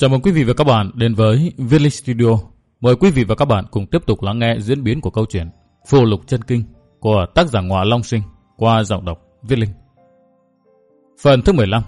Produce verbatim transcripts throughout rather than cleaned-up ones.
Chào mừng quý vị và các bạn đến với Viết Linh Studio. Mời quý vị và các bạn cùng tiếp tục lắng nghe diễn biến của câu chuyện Phù Lục Chân Kinh của tác giả Ngọa Long Sinh qua giọng đọc Viết Linh. Phần thứ mười lăm.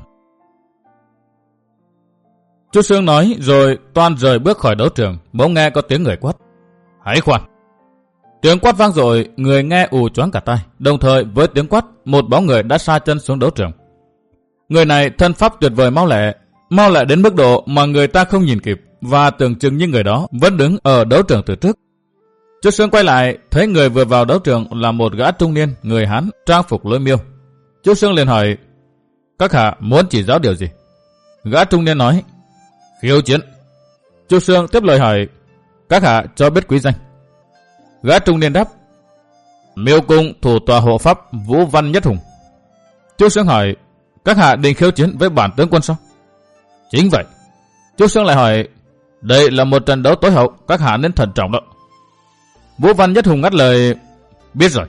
Chu Sương nói rồi toan rời bước khỏi đấu trường, bỗng nghe có tiếng người quát: "Hãy khoan!" Tiếng quát vang rồi, người nghe ù choáng cả tai. Đồng thời với tiếng quát, một bóng người đã sa chân xuống đấu trường. Người này thân pháp tuyệt vời mau lẹ, mau lẹ đến mức độ mà người ta không nhìn kịp, và tưởng chừng như người đó vẫn đứng ở đấu trường từ trước. Chu Sương quay lại, thấy người vừa vào đấu trường là một gã trung niên, người Hán, trang phục lôi miêu. Chu Sương liền hỏi: "Các hạ muốn chỉ giáo điều gì?" Gã trung niên nói: "Khiêu chiến." Chu Sương tiếp lời hỏi: "Các hạ cho biết quý danh." Gã trung niên đáp: "Miêu cung thủ tòa hộ pháp Vũ Văn Nhất Hùng." Chu Sương hỏi: "Các hạ định khiêu chiến với bản tướng quân sao?" "Chính vậy." Chu Sương lại hỏi: "Đây là một trận đấu tối hậu, các hạ nên thận trọng đó." Vũ Văn Nhất Hùng ngắt lời: "Biết rồi."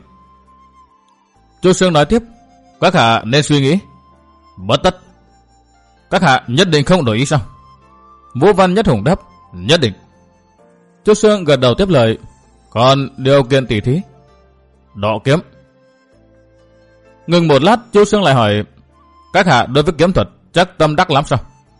Chu Sương nói tiếp: "Các hạ nên suy nghĩ." "Bất tất." "Các hạ nhất định không đổi ý sao?" Vũ Văn Nhất Hùng đáp: "Nhất định." Chu Sương gật đầu tiếp lời: "Còn điều kiện tỉ thí?" "Đọ kiếm." Ngừng một lát, Chu Sương lại hỏi: "Các hạ đối với kiếm thuật chắc tâm đắc lắm sao?"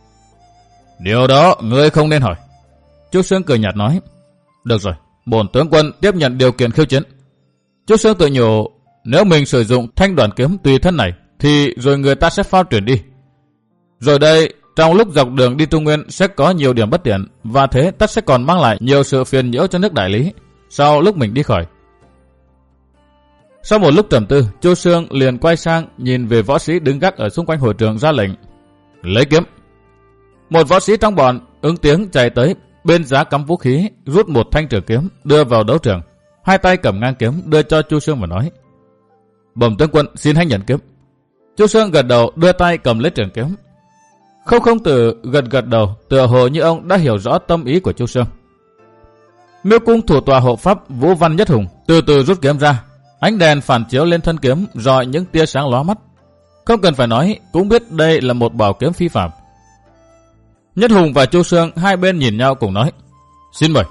"Điều đó ngươi không nên hỏi." Chu Sương cười nhạt nói: "Được rồi, bổn tướng quân tiếp nhận điều kiện khiêu chiến." Chu Sương tự nhủ, nếu mình sử dụng thanh đoàn kiếm tùy thân này thì rồi người ta sẽ phao truyền đi. Rồi đây, trong lúc dọc đường đi Trung Nguyên sẽ có nhiều điểm bất tiện, và thế tất sẽ còn mang lại nhiều sự phiền nhiễu cho nước Đại Lý sau lúc mình đi khỏi. Sau một lúc trầm tư, Chu Sương liền quay sang nhìn về võ sĩ đứng gác ở xung quanh hội trường, ra lệnh: "Lấy kiếm." Một võ sĩ trong bọn ứng tiếng chạy tới, bên giá cắm vũ khí, rút một thanh trường kiếm đưa vào đấu trường, hai tay cầm ngang kiếm đưa cho Chu Sương và nói: "Bẩm tướng quân, xin hãy nhận kiếm." Chu Sương gật đầu đưa tay cầm lấy trường kiếm. Không không Tử gật gật đầu, tựa hồ như ông đã hiểu rõ tâm ý của Chu Sương. Miêu cung thủ tòa hộ pháp Vũ Văn Nhất Hùng từ từ rút kiếm ra, ánh đèn phản chiếu lên thân kiếm rọi những tia sáng lóa mắt. Không cần phải nói cũng biết đây là một bảo kiếm phi phàm. Nhất Hùng và Chu Sương hai bên nhìn nhau cùng nói: "Xin mời."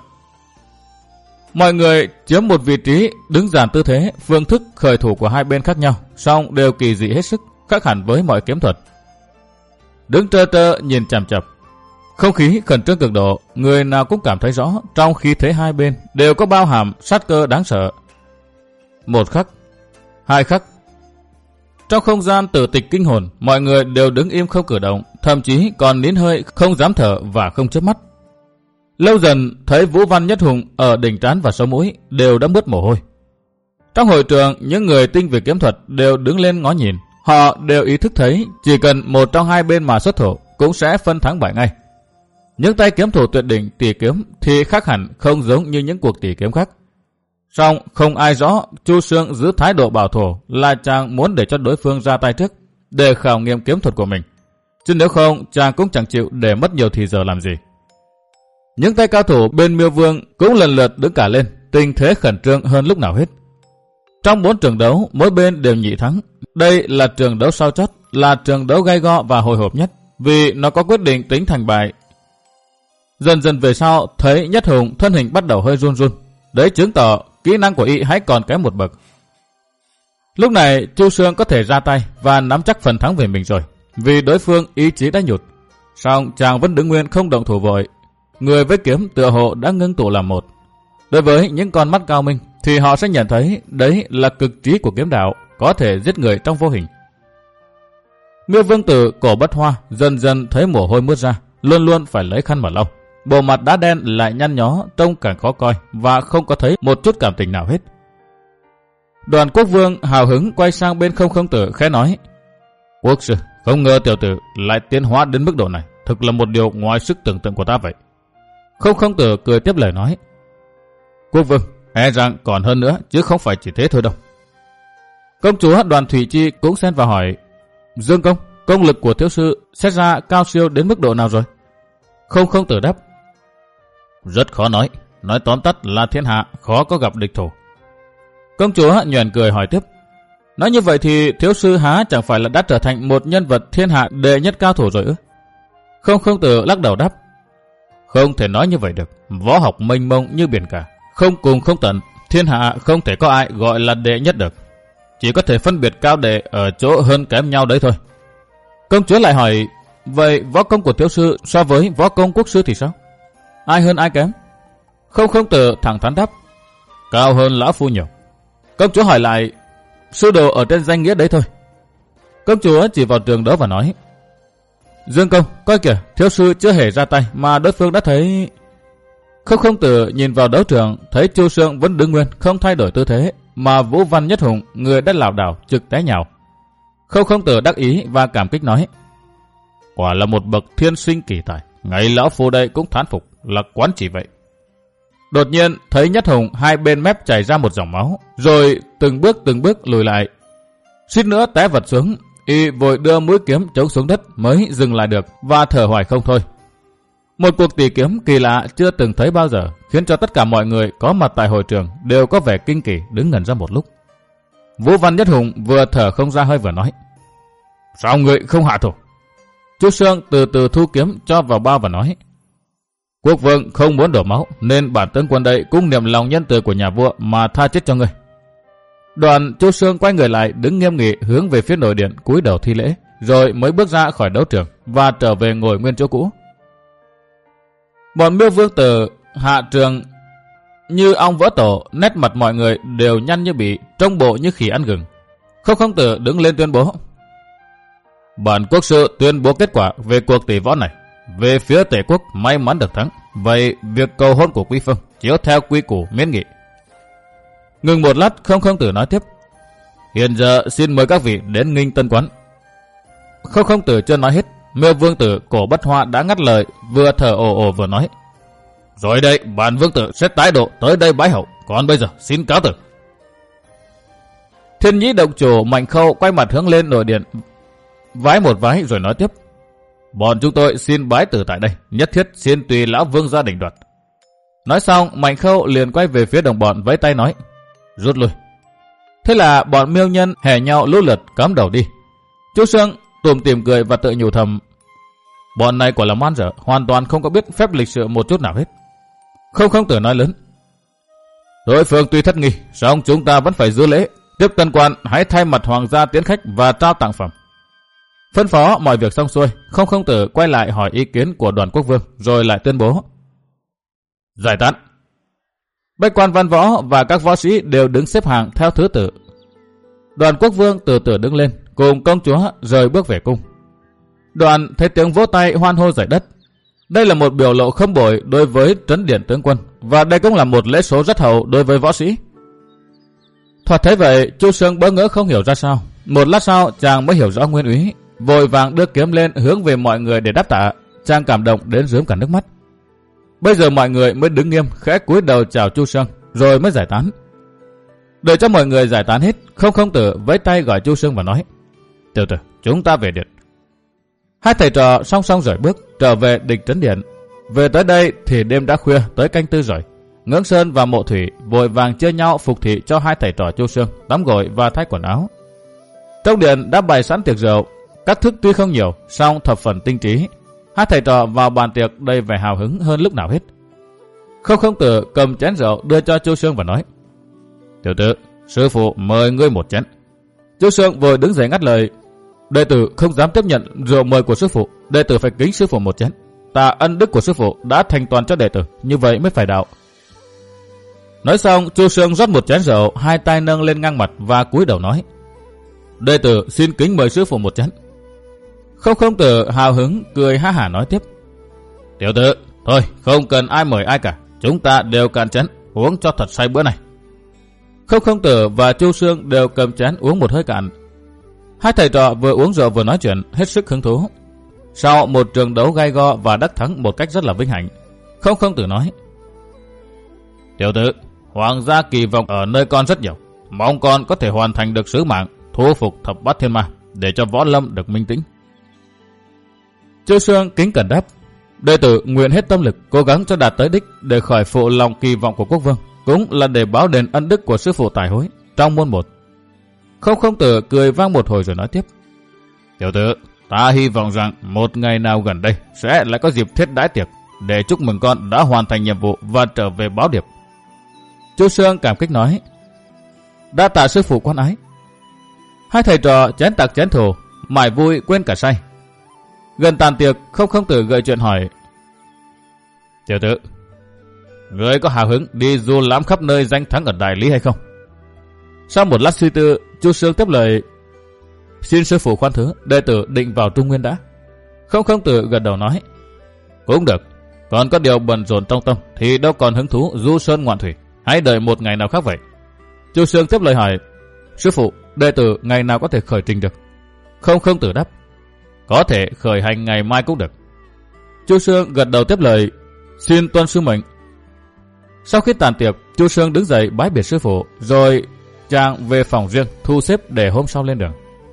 Mọi người chiếm một vị trí đứng dàn tư thế, phương thức khởi thủ của hai bên khác nhau, song đều kỳ dị hết sức, khác hẳn với mọi kiếm thuật. Đứng trơ trơ nhìn chằm chằm, không khí khẩn trương cực độ, người nào cũng cảm thấy rõ trong khí thế hai bên đều có bao hàm sát cơ đáng sợ. Một khắc, hai khắc. Trong không gian tử tịch kinh hồn, mọi người đều đứng im không cử động, thậm chí còn nín hơi, không dám thở và không chớp mắt. Lâu dần thấy Vũ Văn Nhất Hùng ở đỉnh trán và sống mũi đều đã mướt mồ hôi. Trong hội trường, những người tinh về kiếm thuật đều đứng lên ngó nhìn. Họ đều ý thức thấy chỉ cần một trong hai bên mà xuất thủ cũng sẽ phân thắng bại ngay. Những tay kiếm thủ tuyệt đỉnh tỷ kiếm thì khác hẳn, không giống như những cuộc tỷ kiếm khác. Song không ai rõ Chu Sương giữ thái độ bảo thủ là chàng muốn để cho đối phương ra tay trước để khảo nghiệm kiếm thuật của mình, chứ nếu không chàng cũng chẳng chịu để mất nhiều thì giờ làm gì. Những tay cao thủ bên Miêu Vương cũng lần lượt đứng cả lên, tình thế khẩn trương hơn lúc nào hết. Trong bốn trận đấu, mỗi bên đều nhị thắng. Đây là trận đấu sau chót, là trận đấu gay go và hồi hộp nhất, vì nó có quyết định tính thành bại. Dần dần về sau, thấy Nhất Hùng thân hình bắt đầu hơi run run, đấy chứng tỏ kỹ năng của y hãy còn kém một bậc. Lúc này Chu Sương có thể ra tay và nắm chắc phần thắng về mình rồi, vì đối phương ý chí đã nhụt. Song chàng vẫn đứng nguyên không động thủ vội. Người với kiếm tựa hồ đã ngưng tụ làm một. Đối với những con mắt cao minh thì họ sẽ nhận thấy đấy là cực trí của kiếm đạo, có thể giết người trong vô hình. Miêu Vương Tử cổ bất hoa dần dần thấy mồ hôi mướt ra, luôn luôn phải lấy khăn mà lau. Bộ mặt đá đen lại nhăn nhó, trông càng khó coi và không có thấy một chút cảm tình nào hết. Đoàn Quốc Vương hào hứng quay sang bên Không Không Tử khẽ nói: "Quốc sư, không ngờ tiểu tử lại tiến hóa đến mức độ này, thực là một điều ngoài sức tưởng tượng của ta vậy." Không Không Tử cười tiếp lời nói: "Quốc Vương, e rằng còn hơn nữa, chứ không phải chỉ thế thôi đâu." Công chúa Đoàn Thủy Chi cũng xen vào hỏi: "Dương công, công lực của thiếu sư xét ra cao siêu đến mức độ nào rồi?" Không Không Tử đáp: "Rất khó nói, nói tóm tắt là thiên hạ khó có gặp địch thủ." Công chúa nhoẻn cười hỏi tiếp: "Nói như vậy thì thiếu sư há chẳng phải là đã trở thành một nhân vật thiên hạ đệ nhất cao thủ rồi ư?" Không Không Tử lắc đầu đáp: Không thể nói như vậy được. Võ học mênh mông như biển cả, không cùng không tận. Thiên hạ không thể có ai gọi là đệ nhất được. Chỉ có thể phân biệt cao đệ ở chỗ hơn kém nhau đấy thôi. Công chúa lại hỏi, vậy võ công của thiếu sư so với võ công quốc sư thì sao? Ai hơn ai kém? Không không tử thẳng thắn đáp, cao hơn lão phu nhiều. Công chúa hỏi lại, sư đồ ở trên danh nghĩa đấy thôi. Công chúa chỉ vào trường đấu và nói, Dương công, coi kìa, thiếu sư chưa hề ra tay mà đối phương đã thấy. Không không tử nhìn vào đấu trường, thấy Chu Sương vẫn đứng nguyên, không thay đổi tư thế, mà Vũ Văn Nhất Hùng, người đã lảo đảo trực té nhào. Không không tử đắc ý và cảm kích nói, quả là một bậc thiên sinh kỳ tài, ngay lão phu đây cũng thán phục, là quán chỉ vậy. Đột nhiên thấy Nhất Hùng hai bên mép chảy ra một dòng máu, rồi từng bước từng bước lùi lại, suýt nữa té vật xuống. Y vội đưa mũi kiếm chống xuống đất mới dừng lại được và thở hoài không thôi. Một cuộc tỷ kiếm kỳ lạ chưa từng thấy bao giờ, khiến cho tất cả mọi người có mặt tại hội trường đều có vẻ kinh kỳ, đứng ngẩn ra một lúc. Vũ Văn Nhất Hùng vừa thở không ra hơi vừa nói, sao người không hạ thủ? Chu Sương từ từ thu kiếm cho vào bao và nói, quốc vương không muốn đổ máu, nên bản tướng quân đây cũng niệm lòng nhân từ của nhà vua mà tha chết cho ngươi. Đoàn Chu Sương quay người lại, đứng nghiêm nghị hướng về phía nội điện cúi đầu thi lễ, rồi mới bước ra khỏi đấu trường và trở về ngồi nguyên chỗ cũ. Bọn Miêu Vương Tử, Hạ Trường như ong vỡ tổ, nét mặt mọi người đều nhăn như bị, trông bộ như khỉ ăn gừng. Không không tử đứng lên tuyên bố, bản quốc sư tuyên bố kết quả về cuộc tỷ võ này. Về phía Tề quốc may mắn được thắng, vậy việc cầu hôn của Quý Phương chiếu theo quy củ miễn nghị. Ngừng một lát, không không tử nói tiếp, hiện giờ xin mời các vị đến nghinh tân quán. Không không tử chưa nói hết, Miêu Vương Tử Cổ Bất Hoa đã ngắt lời, vừa thở ồ ồ vừa nói, rồi đây bản vương tử sẽ tái độ tới đây bái hậu, còn bây giờ xin cáo từ. Thiên Nhĩ động chủ Mạnh Khâu quay mặt hướng lên nội điện, vái một vái rồi nói tiếp, bọn chúng tôi xin bái tử tại đây, nhất thiết xin tùy lão vương gia định đoạt. Nói xong, Mạnh Khâu liền quay về phía đồng bọn vẫy tay nói, rút lui. Thế là bọn Miêu nhân hẻ nhau lũ lượt cắm đầu đi. Chu Sương tủm tỉm cười và tự nhủ thầm, bọn này quả là man dở, hoàn toàn không có biết phép lịch sự một chút nào hết. Không không tử nói lớn, đối phương tuy thất nghi, song chúng ta vẫn phải giữ lễ. Tiếp tân quan hãy thay mặt hoàng gia tiến khách và trao tặng phẩm. Phân phó mọi việc xong xuôi, không không tử quay lại hỏi ý kiến của Đoàn Quốc Vương, rồi lại tuyên bố giải tán. Bách quan văn võ và các võ sĩ đều đứng xếp hàng theo thứ tự. Đoàn Quốc Vương từ từ đứng lên, cùng công chúa rời bước về cung. Đoàn thấy tiếng vỗ tay hoan hô rải đất. Đây là một biểu lộ không bội đối với trấn điện tướng quân, và đây cũng là một lễ số rất hậu đối với võ sĩ. Thoạt thấy vậy, Chu Sương bỡ ngỡ không hiểu ra sao. Một lát sau, chàng mới hiểu rõ nguyên ý, vội vàng đưa kiếm lên hướng về mọi người để đáp tạ. Chàng cảm động đến rướm cả nước mắt. Bây giờ mọi người mới đứng nghiêm, khẽ cúi đầu chào Chu Sương, rồi mới giải tán. Đợi cho mọi người giải tán hết, không không tử vẫy tay gọi Chu Sương và nói, tiểu tử, chúng ta về điện. Hai thầy trò song song rời bước trở về địch trấn điện. Về tới đây thì đêm đã khuya, tới canh tư rồi. Ngưỡng Sơn và Mộ Thủy vội vàng chia nhau phục thị cho hai thầy trò Chu Sương tắm gội và thay quần áo. Trong điện đã bày sẵn tiệc rượu, các thức tuy không nhiều, song thập phần tinh trí. Hai thầy trò vào bàn tiệc đầy vẻ hào hứng hơn lúc nào hết. Không không tử cầm chén rượu đưa cho Chu Sương và nói, tiểu tử, sư phụ mời ngươi một chén. Chu Sương vội đứng dậy ngắt lời, đệ tử không dám tiếp nhận rượu mời của sư phụ, đệ tử phải kính sư phụ một chén. Ta ân đức của sư phụ đã thành toàn cho đệ tử, như vậy mới phải đạo. Nói xong, Chu Sương rót một chén rượu, hai tay nâng lên ngang mặt và cúi đầu nói, đệ tử xin kính mời sư phụ một chén. Không không tử hào hứng cười ha hả nói tiếp, tiểu tử, thôi không cần ai mời ai cả, chúng ta đều cạn chén uống cho thật say bữa này. Không không tử và Chu Sương đều cầm chén uống một hơi cạn. Hai thầy trò vừa uống rượu vừa nói chuyện hết sức hứng thú. Sau một trận đấu gay go và đắc thắng một cách rất là vinh hạnh, không không tử nói, tiểu tử, hoàng gia kỳ vọng ở nơi con rất nhiều, mong con có thể hoàn thành được sứ mạng thu phục thập bát thiên ma để cho võ lâm được minh tĩnh. Chu Sương kính cẩn đáp, đệ tử nguyện hết tâm lực cố gắng cho đạt tới đích để khỏi phụ lòng kỳ vọng của quốc vương, cũng là để báo đền ân đức của sư phụ tài hối trong môn một. Không không tử cười vang một hồi rồi nói tiếp, tiểu tử, ta hy vọng rằng một ngày nào gần đây sẽ lại có dịp thiết đãi tiệc để chúc mừng con đã hoàn thành nhiệm vụ và trở về báo điệp. Chu Sương cảm kích nói: Đa tạ sư phụ quan ái. Hai thầy trò chén tạc chén thù, mải vui quên cả say. Gần tàn tiệc, Không Không Tử gợi chuyện hỏi: Tiểu tử, ngươi có hào hứng đi du lãm khắp nơi danh thắng ở Đại Lý hay không? Sau một lát suy tư, Chu Sương tiếp lời: Xin sư phụ khoan thứ, đệ tử định vào Trung Nguyên đã. Không Không Tử gật đầu nói: Cũng được, còn có điều bận rộn trong tâm thì đâu còn hứng thú du sơn ngoạn thủy, hãy đợi một ngày nào khác vậy. Chu Sương tiếp lời hỏi: Sư phụ, đệ tử ngày nào có thể khởi trình được? Không Không Tử đáp: Có thể khởi hành ngày mai cũng được. Chu Sương gật đầu tiếp lời: Xin tuân sư mệnh. Sau khi tàn tiệc, Chu Sương đứng dậy bái biệt sư phụ, rồi chàng về phòng riêng thu xếp để hôm sau lên đường.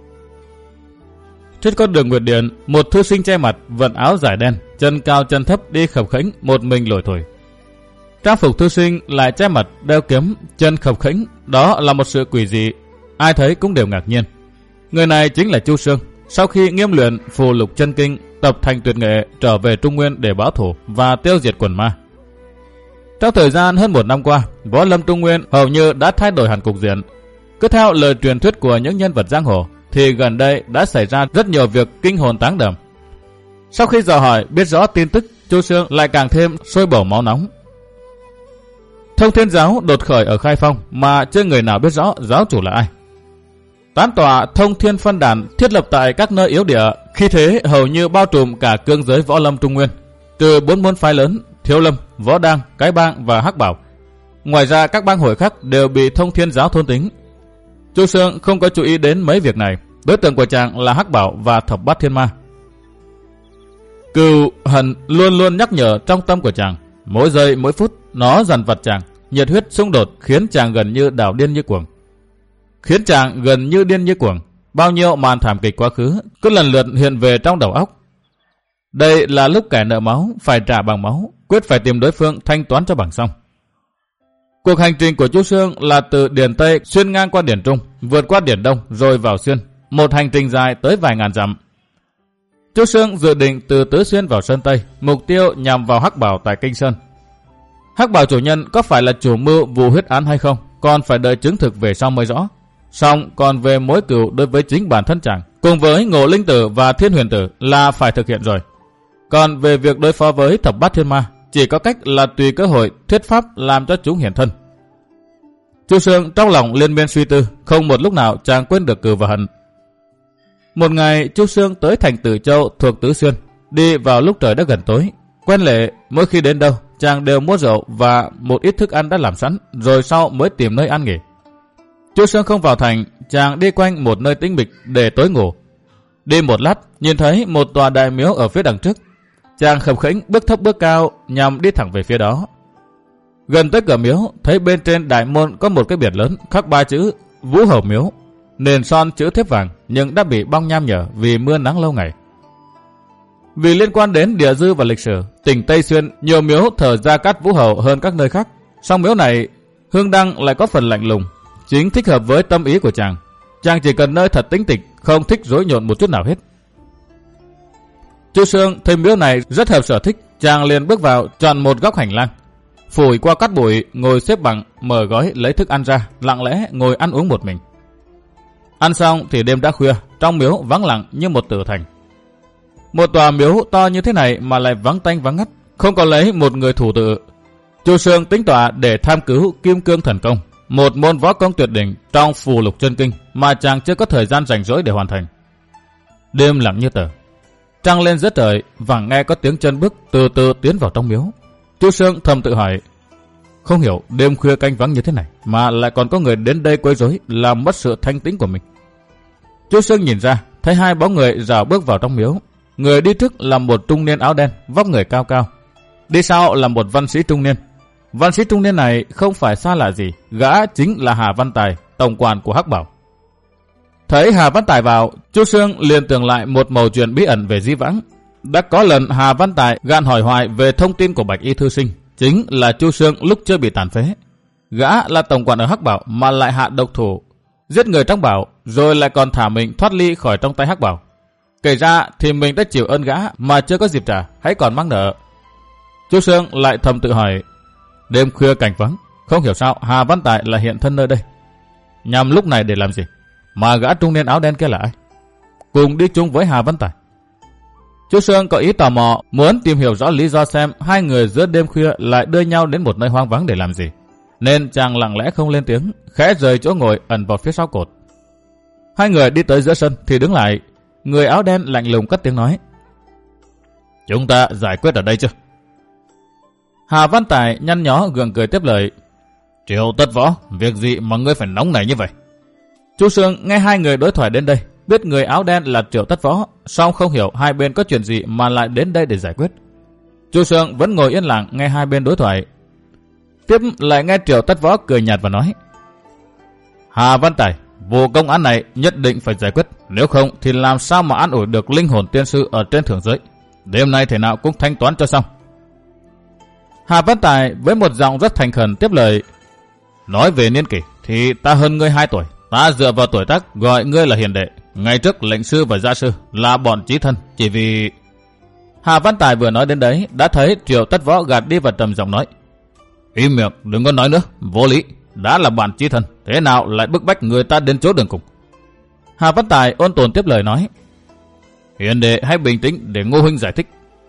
Trên con đường Nguyệt Điện, một thư sinh che mặt, vận áo dài đen, chân cao chân thấp đi khập khễnh một mình lủi thủi. Trang phục thư sinh lại che mặt, đeo kiếm, chân khập khễnh, đó là một sự quỷ dị, ai thấy cũng đều ngạc nhiên. Người này chính là Chu Sương, sau khi nghiêm luyện phù lục chân kinh, tập thành tuyệt nghệ, trở về Trung Nguyên để báo thù và tiêu diệt quần ma. Trong thời gian hơn một năm qua, võ lâm Trung Nguyên hầu như đã thay đổi hẳn cục diện. Cứ theo lời truyền thuyết của những nhân vật giang hồ, thì gần đây đã xảy ra rất nhiều việc kinh hồn táng đầm. Sau khi dò hỏi biết rõ tin tức, Chu Sương lại càng thêm sôi bầu máu nóng. Thông Thiên Giáo đột khởi ở Khai Phong mà chưa người nào biết rõ giáo chủ là ai. Tán tọa Thông Thiên Phân Đàn thiết lập tại các nơi yếu địa, khi thế hầu như bao trùm cả cương giới võ lâm Trung Nguyên, trừ bốn môn phái lớn Thiếu Lâm, Võ Đang, Cái Bang và Hắc Bảo. Ngoài ra các bang hội khác đều bị Thông Thiên Giáo thôn tính. Chu Sương không có chú ý đến mấy việc này. Đối tượng của chàng là Hắc Bảo và Thập Bát Thiên Ma. Cừu hận luôn luôn nhắc nhở trong tâm của chàng. Mỗi giây mỗi phút nó dằn vặt chàng, nhiệt huyết xung đột khiến chàng gần như đảo điên như cuồng. Khiến chàng gần như điên như cuồng. Bao nhiêu màn thảm kịch quá khứ cứ lần lượt hiện về trong đầu óc. Đây là lúc kẻ nợ máu phải trả bằng máu, quyết phải tìm đối phương thanh toán cho bằng xong. Cuộc hành trình của Chu Sương là từ Điền Tây xuyên ngang qua Điền Trung, vượt qua Điền Đông rồi vào Xuyên, một hành trình dài tới vài ngàn dặm. Chu Sương dự định từ Tứ Xuyên vào Sơn Tây, mục tiêu nhằm vào Hắc Bảo tại Kinh Sơn. Hắc Bảo chủ nhân có phải là chủ mưu vụ huyết án hay không, còn phải đợi chứng thực về sau mới rõ. Song còn về mối cừu đối với chính bản thân chàng, cùng với Ngộ Linh Tử và Thiên Huyền Tử là phải thực hiện rồi. Còn về việc đối phó với Thập Bát Thiên Ma, chỉ có cách là tùy cơ hội thuyết pháp làm cho chúng hiện thân. Chu Sương trong lòng liên miên suy tư, không một lúc nào chàng quên được cừu và hận. Một ngày, Chu Sương tới thành Tử Châu thuộc Tứ Xuyên, đi vào lúc trời đã gần tối. Quen lệ, mỗi khi đến đâu, chàng đều mua rượu và một ít thức ăn đã làm sẵn, rồi sau mới tìm nơi ăn nghỉ. Chu Sương không vào thành, chàng đi quanh một nơi tĩnh mịch để tối ngủ. Đi một lát, nhìn thấy một tòa đại miếu ở phía đằng trước. Chàng khập khiễng bước thấp bước cao nhằm đi thẳng về phía đó. Gần tới cửa miếu, thấy bên trên đại môn có một cái biển lớn khắc ba chữ Vũ Hầu Miếu, nền son chữ thép vàng nhưng đã bị bong nham nhở vì mưa nắng lâu ngày. Vì liên quan đến địa dư và lịch sử, tỉnh Tây Xuyên nhiều miếu thờ Gia Cát Vũ Hầu hơn các nơi khác. Song miếu này hương đăng lại có phần lạnh lùng, chính thích hợp với tâm ý của chàng. Chàng chỉ cần nơi thật tĩnh tịch, không thích rối nhộn một chút nào hết. Chu Sương thấy miếu này rất hợp sở thích, chàng liền bước vào chọn một góc hành lang, phủi qua cát bụi, ngồi xếp bằng, mở gói lấy thức ăn ra, lặng lẽ ngồi ăn uống một mình. Ăn xong thì đêm đã khuya, trong miếu vắng lặng như một tử thành. Một tòa miếu to như thế này mà lại vắng tanh vắng ngắt, không có lấy một người thủ tự. Chu Sương tính tọa để tham cứu Kim Cương Thần Công, một môn võ công tuyệt đỉnh trong phù lục chân kinh mà chàng chưa có thời gian rảnh rỗi để hoàn thành. Đêm lặng như tờ, trăng lên giữa trời, vẳng nghe có tiếng chân bước từ từ tiến vào trong miếu. Chu Sương thầm tự hỏi, không hiểu đêm khuya canh vắng như thế này mà lại còn có người đến đây quấy rối, làm mất sự thanh tĩnh của mình. Chu Sương nhìn ra, thấy hai bóng người rảo bước vào trong miếu. Người đi trước là một trung niên áo đen, vóc người cao cao. Đi sau là một văn sĩ trung niên. Văn sĩ trung niên này không phải xa lạ gì, gã chính là Hà Văn Tài, tổng quản của Hắc Bảo. Thấy Hà Văn Tài vào, Chu Sương liền tưởng lại một mẩu chuyện bí ẩn về Di Vãng. Đã có lần Hà Văn Tài gạn hỏi hoài về thông tin của Bạch Y thư sinh, chính là Chu Sương lúc chưa bị tàn phế. Gã là tổng quản ở Hắc Bảo mà lại hạ độc thủ, giết người trong Bảo, rồi lại còn thả mình thoát ly khỏi trong tay Hắc Bảo. Kể ra thì mình đã chịu ơn gã mà chưa có dịp trả, hãy còn mắc nợ. Chu Sương lại thầm tự hỏi, đêm khuya cảnh vắng, không hiểu sao Hà Văn Tài lại hiện thân nơi đây. Nhằm lúc này để làm gì? Mà gã trung niên áo đen kia là ai? Cùng đi chung với Hà Văn Tài. Chu Sương có ý tò mò, muốn tìm hiểu rõ lý do xem hai người giữa đêm khuya lại đưa nhau đến một nơi hoang vắng để làm gì. Nên chàng lặng lẽ không lên tiếng, khẽ rời chỗ ngồi ẩn vào phía sau cột. Hai người đi tới giữa sân thì đứng lại. Người áo đen lạnh lùng cất tiếng nói, chúng ta giải quyết ở đây chưa? Hà Văn Tài nhăn nhó gượng cười tiếp lời, Triệu Tất Võ, việc gì mà ngươi phải nóng này như vậy? Chu Sương nghe hai người đối thoại đến đây, biết người áo đen là Triệu Tất Võ, song không hiểu hai bên có chuyện gì mà lại đến đây để giải quyết. Chu Sương vẫn ngồi yên lặng nghe hai bên đối thoại. Tiếp lại nghe Triệu Tất Võ cười nhạt và nói, Hà Văn Tài, vụ công án này nhất định phải giải quyết, nếu không thì làm sao mà an ủi được linh hồn tiên sư ở trên thượng giới. Đêm nay thế nào cũng thanh toán cho xong. Hà Văn Tài với một giọng rất thành khẩn tiếp lời, nói về niên kỷ thì ta hơn ngươi hai tuổi, ta dựa vào tuổi tác gọi ngươi là hiền đệ. Ngày trước lệnh sư và gia sư là bọn chí thân, chỉ vì... Hà Văn Tài vừa nói đến đấy đã thấy Triệu Tất Võ gạt đi và trầm giọng nói, im miệng, đừng có nói nữa, vô lý. Đã là bạn chí thân, thế nào lại bức bách người ta đến chỗ đường cùng? Hà Văn Tài ôn tồn tiếp lời nói, hiền đệ hãy bình tĩnh để Ngô huynh giải thích.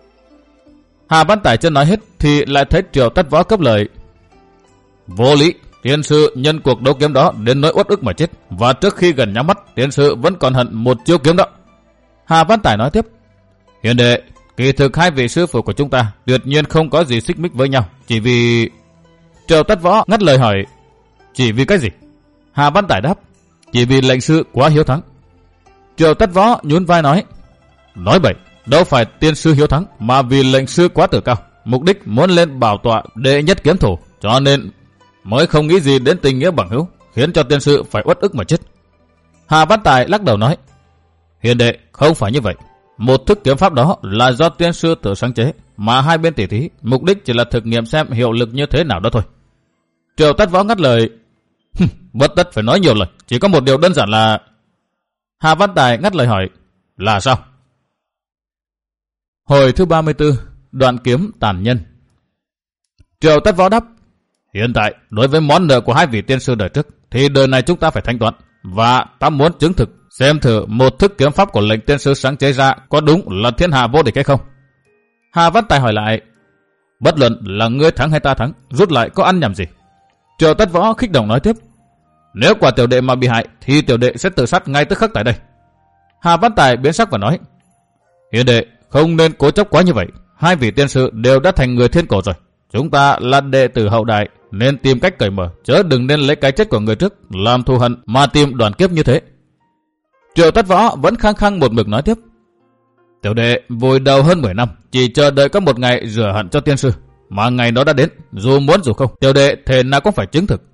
Hà Văn Tài chưa nói hết thì lại thấy Triệu Tất Võ cấp lời, vô lý. Tiên sư nhân cuộc đấu kiếm đó đến nỗi uất ức mà chết, và trước khi gần nhắm mắt, tiên sư vẫn còn hận một chiêu kiếm đó. Hà Văn Tài nói tiếp, hiền đệ, kỳ thực hai vị sư phụ của chúng ta tuyệt nhiên không có gì xích mích với nhau, chỉ vì... Triệu Tất Võ ngắt lời hỏi, chỉ vì cái gì? Hà Văn Tài đáp, chỉ vì lệnh sư quá hiếu thắng. Triệu Tất Võ nhún vai nói, nói bậy, đâu phải tiên sư hiếu thắng, mà vì lệnh sư quá tự cao, mục đích muốn lên bảo tọa đệ nhất kiếm thủ, cho nên mới không nghĩ gì đến tình nghĩa bằng hữu, khiến cho tiên sư phải uất ức mà chết. Hà Văn Tài lắc đầu nói, hiền đệ, không phải như vậy. Một thức kiếm pháp đó là do tiên sư tự sáng chế, mà hai bên tỉ thí, mục đích chỉ là thực nghiệm xem hiệu lực như thế nào đó thôi. Triệu Tất Võ ngắt lời, bất tất phải nói nhiều lời, chỉ có một điều đơn giản là... Hà Văn Tài ngắt lời hỏi, là sao? Hồi thứ ba mươi tư, đoạn kiếm tàn nhân. Triệu Tất Võ đáp, hiện tại đối với món nợ của hai vị tiên sư đời trước thì đời này chúng ta phải thanh toán, và ta muốn chứng thực xem thử một thức kiếm pháp của lệnh tiên sư sáng chế ra có đúng là thiên hạ vô địch hay không. Hà Văn Tài hỏi lại, bất luận là ngươi thắng hay ta thắng, rút lại có ăn nhầm gì? Triệu Tất Võ khích động nói tiếp, nếu quả tiểu đệ mà bị hại thì tiểu đệ sẽ tự sát ngay tức khắc tại đây. Hà Văn Tài biến sắc và nói, hiền đệ không nên cố chấp quá như vậy, hai vị tiên sư đều đã thành người thiên cổ rồi, chúng ta là đệ tử hậu đại nên tìm cách cởi mở, chớ đừng nên lấy cái chết của người trước làm thù hận mà tìm đoàn kiếp như thế. Triệu Tất Võ vẫn khăng khăng một mực nói tiếp, tiểu đệ vùi đầu hơn mười năm chỉ chờ đợi có một ngày rửa hận cho tiên sư, mà ngày đó đã đến, dù muốn dù không, tiểu đệ thể nào cũng phải chứng thực.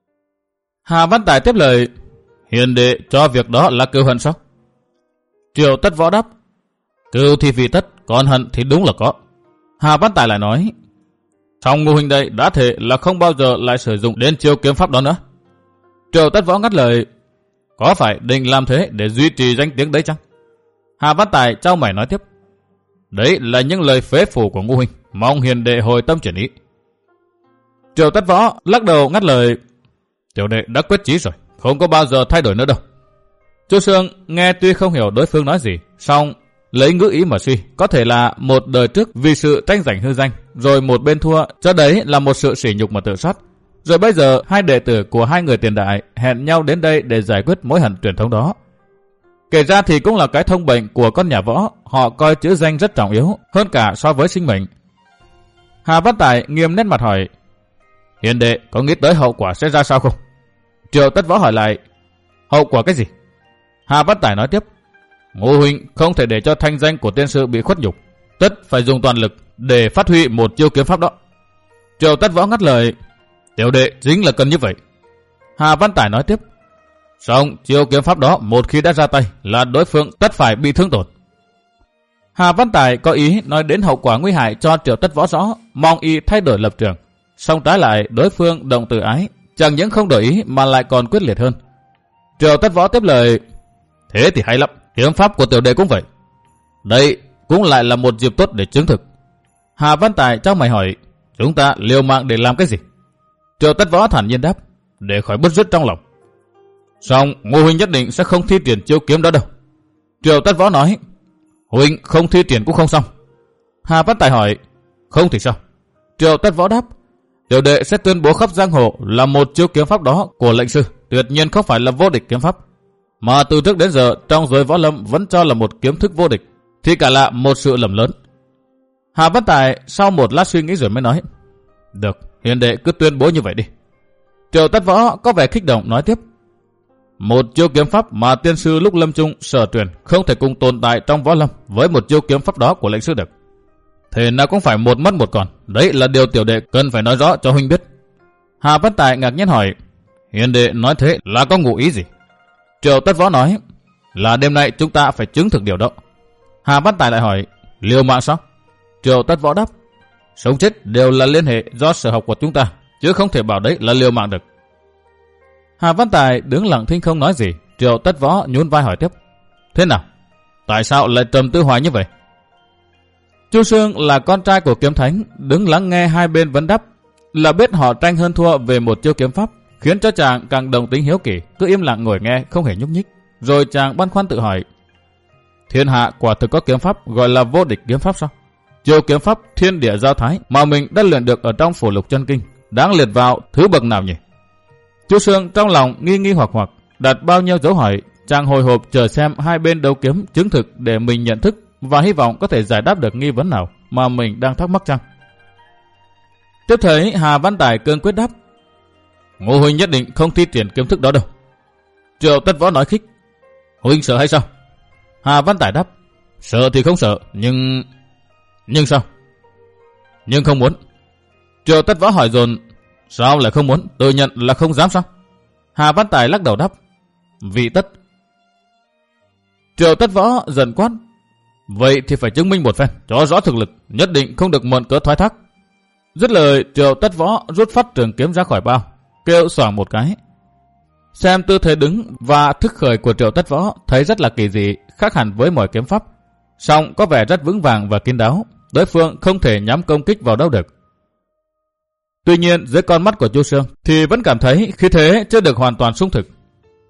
Hà Văn Tài tiếp lời, hiền đệ cho việc đó là cừu hận sao? Triệu Tất Võ đáp, cừu thì vì tất, còn hận thì đúng là có. Hà Văn Tài lại nói, song Ngô huynh đây đã thể là không bao giờ lại sử dụng đến chiêu kiếm pháp đó nữa. Triệu Tất Võ ngắt lời, có phải định làm thế để duy trì danh tiếng đấy chăng? Hà Văn Tài trao mày nói tiếp, đấy là những lời phế phủ của Ngô huynh, mong hiền đệ hồi tâm chuyển ý. Triệu Tất Võ lắc đầu ngắt lời, tiểu đệ đã quyết chí rồi, không có bao giờ thay đổi nữa đâu. Chu Sương nghe tuy không hiểu đối phương nói gì, song lấy ngữ ý mà suy, có thể là một đời trước vì sự tranh giành hư danh, rồi một bên thua, cho đấy là một sự sỉ nhục mà tự sát. Rồi bây giờ hai đệ tử của hai người tiền đại hẹn nhau đến đây để giải quyết mối hận truyền thống đó. Kể ra thì cũng là cái thông bệnh của con nhà Võ, họ coi chữ danh rất trọng yếu, hơn cả so với sinh mệnh. Hà Văn Tài nghiêm nét mặt hỏi, hiền đệ có nghĩ tới hậu quả sẽ ra sao không? Triệu Tất Võ hỏi lại, hậu quả cái gì? Hà Văn Tài nói tiếp, Ngô huynh không thể để cho thanh danh của tiên sư bị khuất nhục, tất phải dùng toàn lực để phát huy một chiêu kiếm pháp đó. Triệu Tất Võ ngắt lời, tiểu đệ chính là cần như vậy. Hà Văn Tài nói tiếp, song chiêu kiếm pháp đó một khi đã ra tay là đối phương tất phải bị thương tổn. Hà Văn Tài có ý nói đến hậu quả nguy hại cho Triệu Tất Võ rõ, mong y thay đổi lập trường. Song trái lại đối phương động từ ái, chẳng những không đổi ý mà lại còn quyết liệt hơn. Triệu Tất Võ tiếp lời, thế thì hay lắm, kiếm pháp của tiểu đệ cũng vậy. Đây cũng lại là một dịp tốt để chứng thực. Hà Văn Tài trong mày hỏi, chúng ta liều mạng để làm cái gì? Triệu Tất Võ thản nhiên đáp, để khỏi bứt rứt trong lòng. Xong, Ngô huynh nhất định sẽ không thi triển chiêu kiếm đó đâu. Triệu Tất Võ nói, huynh không thi triển cũng không xong. Hà Văn Tài hỏi, không thì sao? Triệu Tất Võ đáp, tiểu đệ sẽ tuyên bố khắp giang hồ là một chiêu kiếm pháp đó của lệnh sư tuyệt nhiên không phải là vô địch kiếm pháp, mà từ trước đến giờ trong giới võ lâm vẫn cho là một kiếm thức vô địch, thì cả là một sự lầm lớn. Hà Văn Tài sau một lát suy nghĩ rồi mới nói, được, hiền đệ cứ tuyên bố như vậy đi. Triệu Tất Võ có vẻ kích động nói tiếp, một chiêu kiếm pháp mà tiên sư lúc lâm chung sở truyền không thể cùng tồn tại trong võ lâm với một chiêu kiếm pháp đó của lệnh sư được. Thế nào cũng phải một mất một còn, đấy là điều tiểu đệ cần phải nói rõ cho huynh biết. Hà Văn Tài ngạc nhiên hỏi, hiền đệ nói thế là có ngụ ý gì? Triệu Tất Võ nói, là đêm nay chúng ta phải chứng thực điều đó. Hà Văn Tài lại hỏi, liều mạng sao? Triệu Tất Võ đáp, sống chết đều là liên hệ do sở học của chúng ta, chứ không thể bảo đấy là liều mạng được. Hà Văn Tài đứng lặng thinh không nói gì. Triệu Tất Võ nhún vai hỏi tiếp, thế nào? Tại sao lại trầm tư hoài như vậy? Chu Sương là con trai của kiếm thánh, đứng lắng nghe hai bên vấn đáp, là biết họ tranh hơn thua về một chiêu kiếm pháp, khiến cho chàng càng đồng tính hiếu kỳ, cứ im lặng ngồi nghe không hề nhúc nhích. Rồi chàng băn khoăn tự hỏi, thiên hạ quả thực có kiếm pháp gọi là vô địch kiếm pháp sao? Chiêu kiếm pháp thiên địa giao thái mà mình đã luyện được ở trong phổ lục chân kinh, đáng liệt vào thứ bậc nào nhỉ? Chu Sương trong lòng nghi nghi hoặc hoặc, đặt bao nhiêu dấu hỏi, chàng hồi hộp chờ xem hai bên đấu kiếm chứng thực để mình nhận thức và hy vọng có thể giải đáp được nghi vấn nào mà mình đang thắc mắc chăng. Tiếp thấy Hà Văn Tài cương quyết đáp, Ngô huynh nhất định không thi triển kiếm thức đó đâu. Triệu Tất Võ nói khích, huynh sợ hay sao? Hà Văn Tài đáp, sợ thì không sợ, nhưng... Nhưng sao? Nhưng không muốn. Triệu Tất Võ hỏi dồn, sao lại không muốn? Tự nhận là không dám sao? Hà Văn Tài lắc đầu đáp, vì tất. Triệu Tất Võ dần quát, vậy thì phải chứng minh một phen, cho rõ thực lực, nhất định không được mượn cớ thoái thác. Dứt lời, Triệu Tất Võ rút phát trường kiếm ra khỏi bao, kêu xoảng một cái. Xem tư thế đứng và thức khởi của Triệu Tất Võ thấy rất là kỳ dị, khác hẳn với mọi kiếm pháp, song có vẻ rất vững vàng và kín đáo, đối phương không thể nhắm công kích vào đâu được. Tuy nhiên dưới con mắt của Chu Sương thì vẫn cảm thấy khí thế chưa được hoàn toàn sung thực.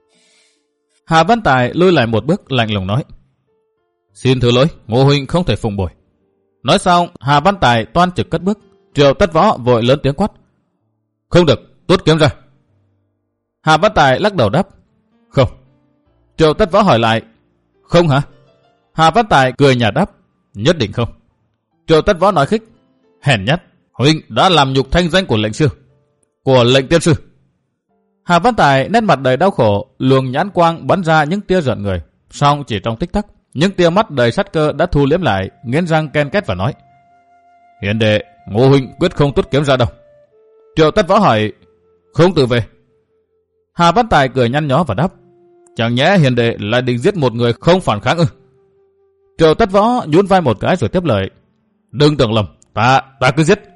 Hà Văn Tài lui lại một bước lạnh lùng nói, xin thứ lỗi, Ngô huynh không thể phụng bồi. Nói xong Hà Văn Tài toan trực cất bước. Triệu Tất Võ vội lớn tiếng quát, không được, tuốt kiếm ra. Hà Văn Tài lắc đầu đáp, không. Triệu Tất Võ hỏi lại, không hả? Hà Văn Tài cười nhạt đáp, nhất định không. Triệu Tất Võ nói khích, hèn nhát, huynh đã làm nhục thanh danh của lệnh sư, của lệnh tiên sư. Hà Văn Tài nét mặt đầy đau khổ, luồng nhãn quang bắn ra những tia giận người, song chỉ trong tích tắc, những tia mắt đầy sát cơ đã thu liếm lại, nghiến răng ken két và nói, hiền đệ, Ngô huynh quyết không tuốt kiếm ra đâu. Triệu Tất Võ hỏi, không tự về? Hà Văn Tài cười nhăn nhó và đáp, chẳng nhẽ hiền đệ lại định giết một người không phản kháng ư? Triệu Tất Võ nhún vai một cái rồi tiếp lời, đừng tưởng lầm, ta, ta cứ giết.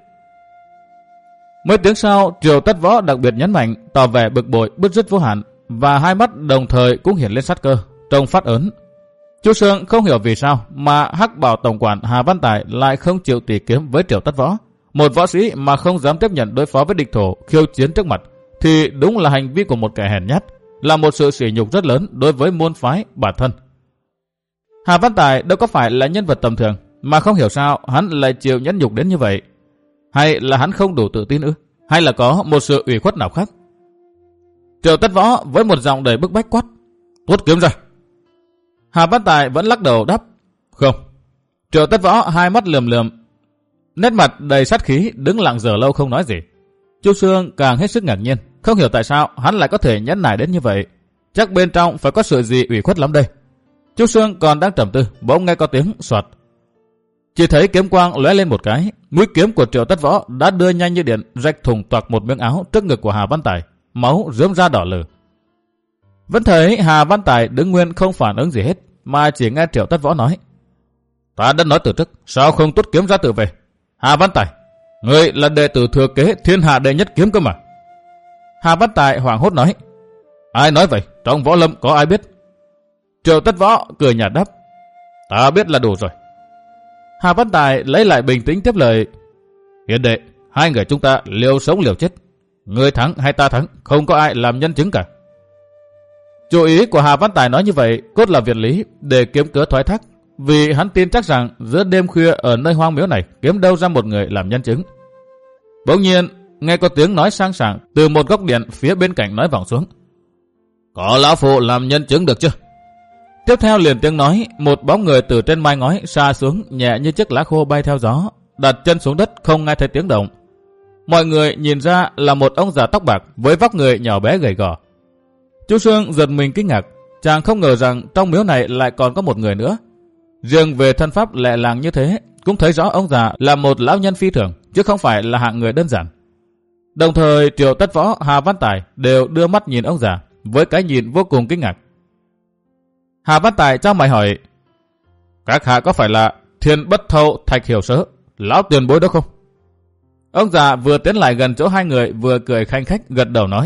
Mấy tiếng sau, Triệu Tất Võ đặc biệt nhấn mạnh, tỏ vẻ bực bội, bứt rứt vô hạn, và hai mắt đồng thời cũng hiện lên sát cơ, trông phát ớn. Chu Sương không hiểu vì sao mà Hắc Bảo tổng quản Hà Văn Tài lại không chịu tỉ kiếm với Triệu Tất Võ, một võ sĩ mà không dám tiếp nhận đối phó với địch thổ khiêu chiến trước mặt, thì đúng là hành vi của một kẻ hèn nhát, là một sự sỉ nhục rất lớn đối với môn phái bản thân. Hà Văn Tài đâu có phải là nhân vật tầm thường, mà không hiểu sao hắn lại chịu nhẫn nhục đến như vậy. Hay là hắn không đủ tự tin ư? Hay là có một sự ủy khuất nào khác? Triệu Tất Võ với một giọng đầy bức bách quát, tuốt kiếm ra. Hà Văn Tài vẫn lắc đầu đáp, không. Triệu Tất Võ hai mắt lườm lườm, nét mặt đầy sát khí, đứng lặng giờ lâu không nói gì. Chu Sương càng hết sức ngạc nhiên, không hiểu tại sao hắn lại có thể nhẫn nại đến như vậy. Chắc bên trong phải có sự gì ủy khuất lắm đây. Chu Sương còn đang trầm tư, bỗng nghe có tiếng soạt. Chỉ thấy kiếm quang lóe lên một cái, mũi kiếm của Triệu Tất Võ đã đưa nhanh như điện, rạch thủng toạc một miếng áo trước ngực của Hà Văn Tài, máu rớm ra đỏ lừ. Vẫn thấy Hà Văn Tài đứng nguyên không phản ứng gì hết, mà chỉ nghe Triệu Tất Võ nói, ta đã nói từ trước, sao không tuốt kiếm ra tự về? Hà Văn Tài, ngươi là đệ tử thừa kế thiên hạ đệ nhất kiếm cơ mà. Hà Văn Tài hoảng hốt nói, ai nói vậy? Trong võ lâm có ai biết? Triệu Tất Võ cười nhạt đáp, ta biết là đủ rồi. Hà Văn Tài lấy lại bình tĩnh tiếp lời. Hiền đệ, hai người chúng ta liều sống liều chết. Người thắng hay ta thắng, không có ai làm nhân chứng cả. Chủ ý của Hà Văn Tài nói như vậy cốt là việc lý để kiếm cớ thoái thác, vì hắn tin chắc rằng giữa đêm khuya ở nơi hoang miếu này kiếm đâu ra một người làm nhân chứng. Bỗng nhiên nghe có tiếng nói sang sảng từ một góc điện phía bên cạnh nói vọng xuống. Có lão phụ làm nhân chứng được chưa? Tiếp theo liền tiếng nói, một bóng người từ trên mái ngói xa xuống nhẹ như chiếc lá khô bay theo gió, đặt chân xuống đất không nghe thấy tiếng động. Mọi người nhìn ra là một ông già tóc bạc với vóc người nhỏ bé gầy gò. Chú Sương giật mình kinh ngạc, chàng không ngờ rằng trong miếu này lại còn có một người nữa. Riêng về thân pháp lẹ làng như thế, cũng thấy rõ ông già là một lão nhân phi thường, chứ không phải là hạng người đơn giản. Đồng thời Triệu Tất Võ, Hà Văn Tài đều đưa mắt nhìn ông già với cái nhìn vô cùng kinh ngạc. Hà Văn Tài trao mày hỏi, các hạ có phải là Thiên Bất Thâu Thạch Hiểu Sớ, lão tiền bối đó không? Ông già vừa tiến lại gần chỗ hai người vừa cười khanh khách gật đầu nói,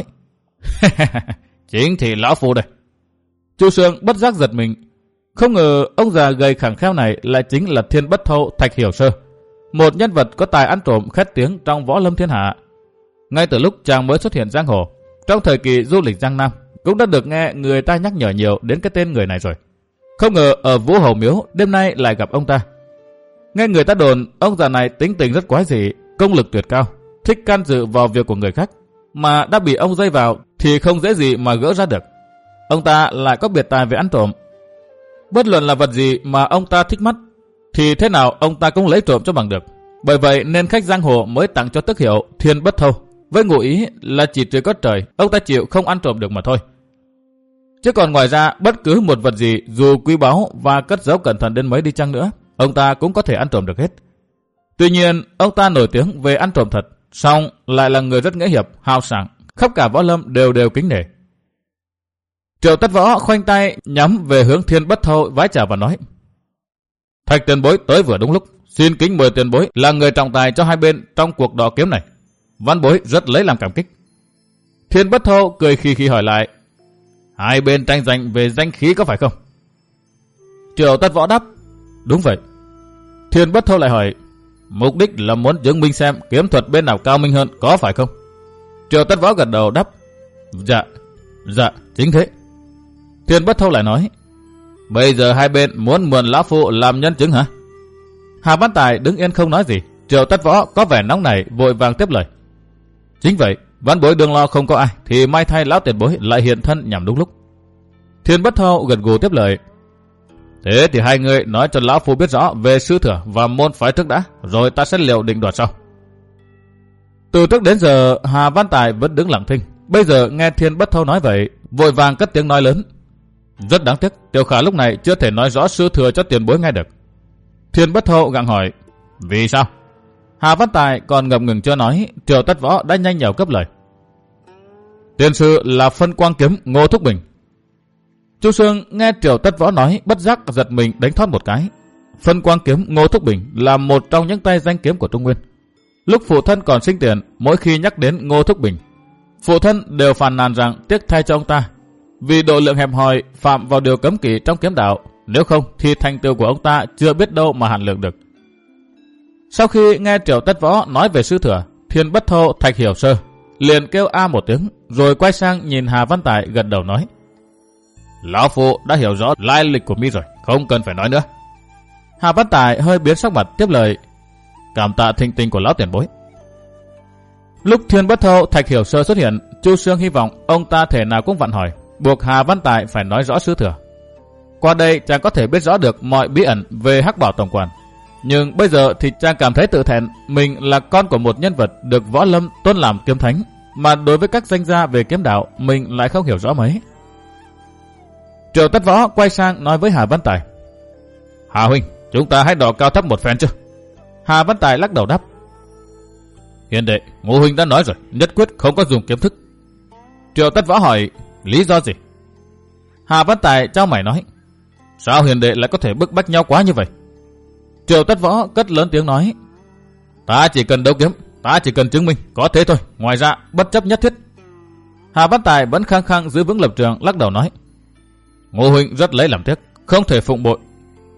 chính thì lão phu đây. Chu Sương bất giác giật mình, không ngờ ông già gầy khẳng kheo này lại chính là Thiên Bất Thâu Thạch Hiểu Sơ, một nhân vật có tài ăn trộm khét tiếng trong võ lâm thiên hạ. Ngay từ lúc chàng mới xuất hiện giang hồ, trong thời kỳ du lịch Giang Nam, cũng đã được nghe người ta nhắc nhở nhiều đến cái tên người này rồi. Không ngờ ở Vũ Hầu Miếu đêm nay lại gặp ông ta. Nghe người ta đồn ông già này tính tình rất quái dị, công lực tuyệt cao, thích can dự vào việc của người khác, mà đã bị ông dây vào thì không dễ gì mà gỡ ra được. Ông ta lại có biệt tài về ăn trộm. Bất luận là vật gì mà ông ta thích mắt, thì thế nào ông ta cũng lấy trộm cho bằng được. Bởi vậy nên khách giang hồ mới tặng cho tước hiệu Thiên Bất Thâu, với ngụ ý là chỉ trừ có trời, ông ta chịu không ăn trộm được mà thôi. Chứ còn ngoài ra, bất cứ một vật gì dù quý báu và cất giấu cẩn thận đến mấy đi chăng nữa, ông ta cũng có thể ăn trộm được hết. Tuy nhiên, ông ta nổi tiếng về ăn trộm thật, song lại là người rất nghĩa hiệp, hào sảng, khắp cả võ lâm đều đều kính nể. Triệu Tất Võ khoanh tay nhắm về hướng Thiên Bất Thâu vái chào và nói, Thạch tiền bối tới vừa đúng lúc, xin kính mời tiền bối là người trọng tài cho hai bên trong cuộc đọ kiếm này. Văn bối rất lấy làm cảm kích. Thiên Bất Thâu cười khì khì hỏi lại, hai bên tranh giành về danh khí có phải không? Triệu Tất Võ đáp, đúng vậy. Thiên Bất Thâu lại hỏi, mục đích là muốn chứng minh xem kiếm thuật bên nào cao minh hơn có phải không? Triệu Tất Võ gật đầu đáp, dạ, dạ, chính thế. Thiên Bất Thâu lại nói, bây giờ hai bên muốn mượn lão phụ làm nhân chứng hả? Hà Văn Tài đứng yên không nói gì. Triệu Tất Võ có vẻ nóng nảy vội vàng tiếp lời, chính vậy, văn bối đừng lo không có ai, thì may thay lão tiền bối lại hiện thân nhằm đúng lúc. Thiên Bất Thâu gật gù tiếp lời, thế thì hai người nói cho lão phu biết rõ về sư thừa và môn phái trước đã, rồi ta sẽ liệu định đoạt sau. Từ trước đến giờ Hà Văn Tài vẫn đứng lặng thinh, bây giờ nghe Thiên Bất Thâu nói vậy, vội vàng cất tiếng nói lớn, rất đáng tiếc Tiểu Khả lúc này chưa thể nói rõ sư thừa cho tiền bối nghe được. Thiên Bất Thâu gặng hỏi, vì sao? Hà Văn Tài còn ngập ngừng chưa nói, Triệu Tất Võ đã nhanh nhảu cấp lời, tiền sư là Phân Quang Kiếm Ngô Thúc Bình. Chu Sương nghe Triệu Tất Võ nói bất giác giật mình đánh thoát một cái. Phân Quang Kiếm Ngô Thúc Bình là một trong những tay danh kiếm của Trung Nguyên. Lúc phụ thân còn sinh tiền, mỗi khi nhắc đến Ngô Thúc Bình, phụ thân đều phàn nàn rằng tiếc thay cho ông ta, vì độ lượng hẹp hòi phạm vào điều cấm kỵ trong kiếm đạo, nếu không thì thành tựu của ông ta chưa biết đâu mà hạn lượng được. Sau khi nghe Triệu Tất Võ nói về sư thừa, Thiên Bất Thâu Thạch Hiểu Sơ liền kêu a một tiếng, rồi quay sang nhìn Hà Văn Tài gật đầu nói, lão phụ đã hiểu rõ lai lịch của mi rồi, không cần phải nói nữa. Hà Văn Tài hơi biến sắc mặt tiếp lời, cảm tạ thịnh tình của lão tiền bối. Lúc Thiên Bất Thâu Thạch Hiểu Sơ xuất hiện, Chu Sương hy vọng ông ta thể nào cũng vặn hỏi, buộc Hà Văn Tài phải nói rõ sư thừa. Qua đây chàng có thể biết rõ được mọi bí ẩn về Hắc Bảo Tổng Quản. Nhưng bây giờ thì chàng cảm thấy tự thẹn, mình là con của một nhân vật được võ lâm tôn làm kiếm thánh, mà đối với các danh gia về kiếm đạo mình lại không hiểu rõ mấy. Triệu Tất Võ quay sang nói với Hà Văn Tài, Hà huynh, chúng ta hãy đọ cao thấp một phen chứ? Hà Văn Tài lắc đầu đáp, hiền đệ, Ngô huynh đã nói rồi, nhất quyết không có dùng kiếm thức. Triệu Tất Võ hỏi, lý do gì? Hà Văn Tài trao mày nói, sao hiền đệ lại có thể bức bách nhau quá như vậy? Triệu Tất Võ cất lớn tiếng nói, ta chỉ cần đấu kiếm, ta chỉ cần chứng minh, có thế thôi, ngoài ra bất chấp nhất thiết. Hà Văn Tài vẫn khăng khăng giữ vững lập trường, lắc đầu nói, Ngô huynh rất lấy làm tiếc, không thể phụng bội,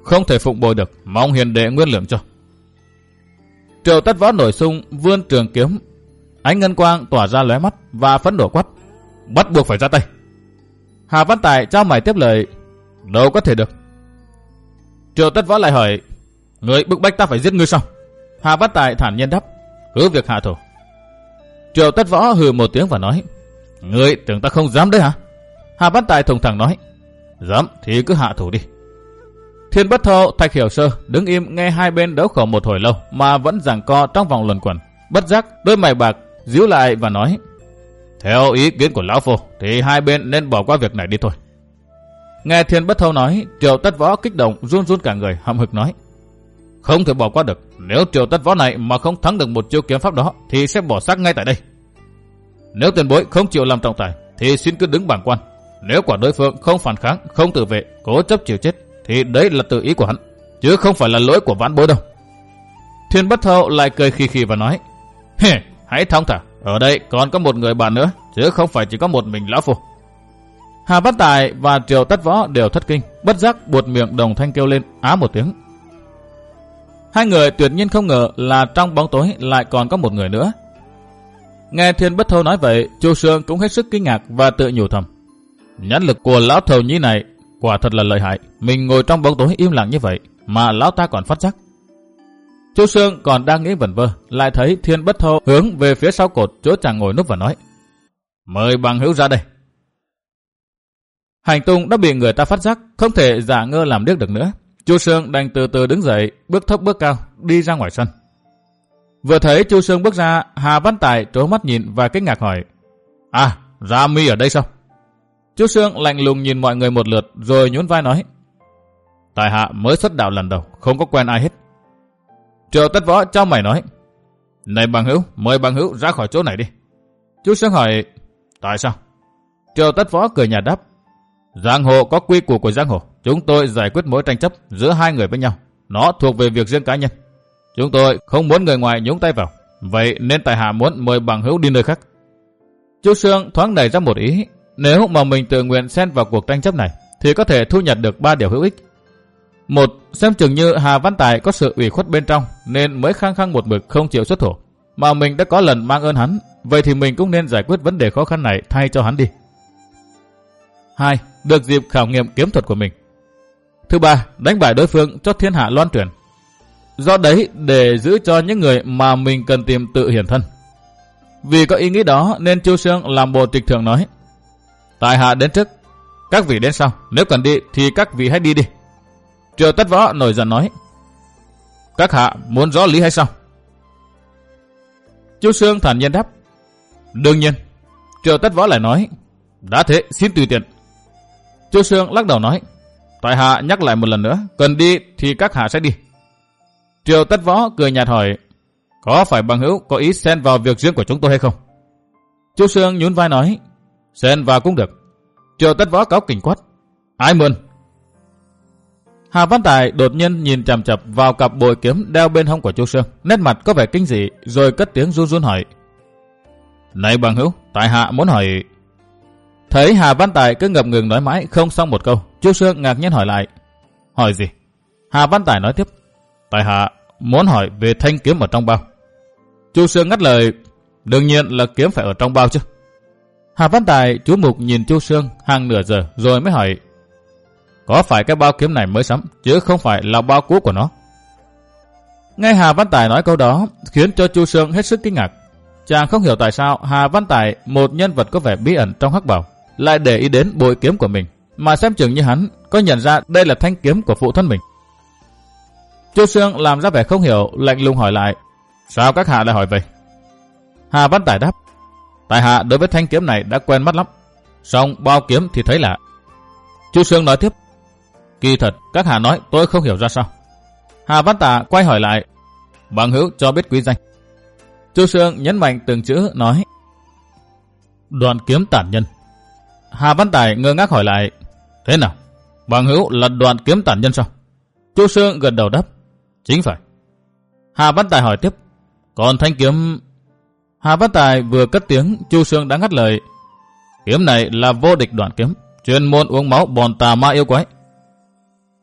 không thể phụng bồi được, mong hiền đệ nguyên lượng cho. Triệu Tất Võ nổi sung vươn trường kiếm, ánh ngân quang tỏa ra lóe mắt và phẫn nộ quát: bắt buộc phải ra tay. Hà Văn Tài trao mày tiếp lời: đâu có thể được. Triệu Tất Võ lại hỏi: người bức bách ta phải giết ngươi sao? Hà Văn Tài thản nhiên đáp: cứ việc hạ thủ. Triệu Tất Võ hừ một tiếng và nói: ngươi tưởng ta không dám đấy hả? Hà Văn Tài thùng thẳng nói: dám thì cứ hạ thủ đi. Thiên Bất Thâu, Thạch Hiểu Sơ đứng im nghe hai bên đấu khẩu một hồi lâu mà vẫn giằng co trong vòng luẩn quẩn. Bất giác đôi mày bạc díu lại và nói: theo ý kiến của lão phu thì hai bên nên bỏ qua việc này đi thôi. Nghe Thiên Bất Thâu nói, Triệu Tất Võ kích động run run cả người, hậm hực nói: không thể bỏ qua được. Nếu Triệu Tất Võ này mà không thắng được một chiêu kiếm pháp đó thì sẽ bỏ xác ngay tại đây. Nếu tiền bối không chịu làm trọng tài thì xin cứ đứng bảng quan. Nếu quả đối phương không phản kháng, không tự vệ, cố chấp chịu chết thì đấy là tự ý của hắn, chứ không phải là lỗi của vãn bối đâu. Thiên Bất Thâu lại cười khì khì và nói: hề, hãy thong thả, ở đây còn có một người bạn nữa, chứ không phải chỉ có một mình lão phu. Hà Văn Tài và Triệu Tất Võ đều thất kinh, bất giác buột miệng đồng thanh kêu lên á một tiếng. Hai người tuyệt nhiên không ngờ là trong bóng tối lại còn có một người nữa. Nghe Thiên Bất Thâu nói vậy, Chu Sương cũng hết sức kinh ngạc và tự nhủ thầm: nhãn lực của lão thầu nhi này quả thật là lợi hại. Mình ngồi trong bóng tối im lặng như vậy mà lão ta còn phát giác. Chu Sương còn đang nghĩ vẩn vơ, lại thấy Thiên Bất Thâu hướng về phía sau cột chỗ chàng ngồi núp và nói: mời bằng hữu ra đây. Hành tung đã bị người ta phát giác, không thể giả ngơ làm điếc được nữa. Chu Sương đành từ từ đứng dậy, bước thấp bước cao đi ra ngoài sân. Vừa thấy Chu Sương bước ra, Hà Văn Tài trố mắt nhìn và kinh ngạc hỏi: à, Gia Mi ở đây sao? Chu Sương lạnh lùng nhìn mọi người một lượt rồi nhún vai nói: tại hạ mới xuất đạo lần đầu, không có quen ai hết. Triệu Tất Võ trao mày nói: này bằng hữu, mời bằng hữu ra khỏi chỗ này đi. Chu Sương hỏi: tại sao? Triệu Tất Võ cười nhạt đáp: giang hồ có quy củ của giang hồ, chúng tôi giải quyết mối tranh chấp giữa hai người với nhau, nó thuộc về việc riêng cá nhân. Chúng tôi không muốn người ngoài nhúng tay vào, vậy nên tại hạ muốn mời bằng hữu đi nơi khác. Chu Sương thoáng nảy ra một ý: nếu mà mình tự nguyện xen vào cuộc tranh chấp này thì có thể thu nhặt được ba điều hữu ích. Một, xem chừng như Hà Văn Tài có sự ủy khuất bên trong nên mới khăng khăng một mực không chịu xuất thủ, mà mình đã có lần mang ơn hắn, vậy thì mình cũng nên giải quyết vấn đề khó khăn này thay cho hắn đi. Hai, được dịp khảo nghiệm kiếm thuật của mình. Thứ ba, đánh bại đối phương cho thiên hạ loan truyền. Do đấy để giữ cho những người mà mình cần tìm tự hiển thân. Vì có ý nghĩ đó nên Chu Sương làm bộ trịch thượng nói: tại hạ đến trước, các vị đến sau, nếu cần đi thì các vị hãy đi đi. Triệu Tất Võ nổi giận nói: các hạ muốn rõ lý hay sao? Chu Sương thản nhiên đáp: đương nhiên. Triệu Tất Võ lại nói: đã thế xin tùy tiện. Chu Sương lắc đầu nói: tại hạ nhắc lại một lần nữa, cần đi thì các hạ sẽ đi. Triệu Tất Võ cười nhạt hỏi: có phải bằng hữu có ý xen vào việc riêng của chúng tôi hay không? Chu Sương nhún vai nói: xen vào cũng được. Triệu Tất Võ cáu kỉnh quát: ai mượn? Hà Văn Tài đột nhiên nhìn chằm chằm vào cặp bội kiếm đeo bên hông của Chu Sương, nét mặt có vẻ kinh dị, rồi cất tiếng run run hỏi: này bằng hữu, tại hạ muốn hỏi. Thấy Hà Văn Tài cứ ngập ngừng nói mãi không xong một câu, Chu Sương ngạc nhiên hỏi lại: hỏi gì? Hà Văn Tài nói tiếp: tại hạ muốn hỏi về thanh kiếm ở trong bao. Chu Sương ngắt lời: đương nhiên là kiếm phải ở trong bao chứ. Hà Văn Tài chú mục nhìn Chu Sương hàng nửa giờ rồi mới hỏi: có phải cái bao kiếm này mới sắm chứ không phải là bao cũ của nó? Nghe Hà Văn Tài nói câu đó khiến cho Chu Sương hết sức kinh ngạc. Chàng không hiểu tại sao Hà Văn Tài, một nhân vật có vẻ bí ẩn trong hắc bào, lại để ý đến bội kiếm của mình, mà xem chừng như hắn có nhận ra đây là thanh kiếm của phụ thân mình. Chu Sương làm ra vẻ không hiểu, lạnh lùng hỏi lại: sao các hạ lại hỏi vậy? Hà Văn Tài đáp: tại hạ đối với thanh kiếm này đã quen mắt lắm, song bao kiếm thì thấy lạ. Chu Sương nói tiếp: kỳ thật các hạ nói tôi không hiểu ra sao. Hà Văn Tài quay hỏi lại: bằng hữu cho biết quý danh. Chu Sương nhấn mạnh từng chữ nói: Đoạn kiếm tản nhân. Hà Văn Tài ngơ ngác hỏi lại: thế nào? Bằng hữu là đoạn kiếm tản nhân sao? Chu Sương gật đầu đáp: chính phải. Hà Văn Tài hỏi tiếp: còn thanh kiếm? Hà Văn Tài vừa cất tiếng, Chu Sương đã ngắt lời: kiếm này là vô địch đoạn kiếm, chuyên môn uống máu bọn tà ma yêu quái.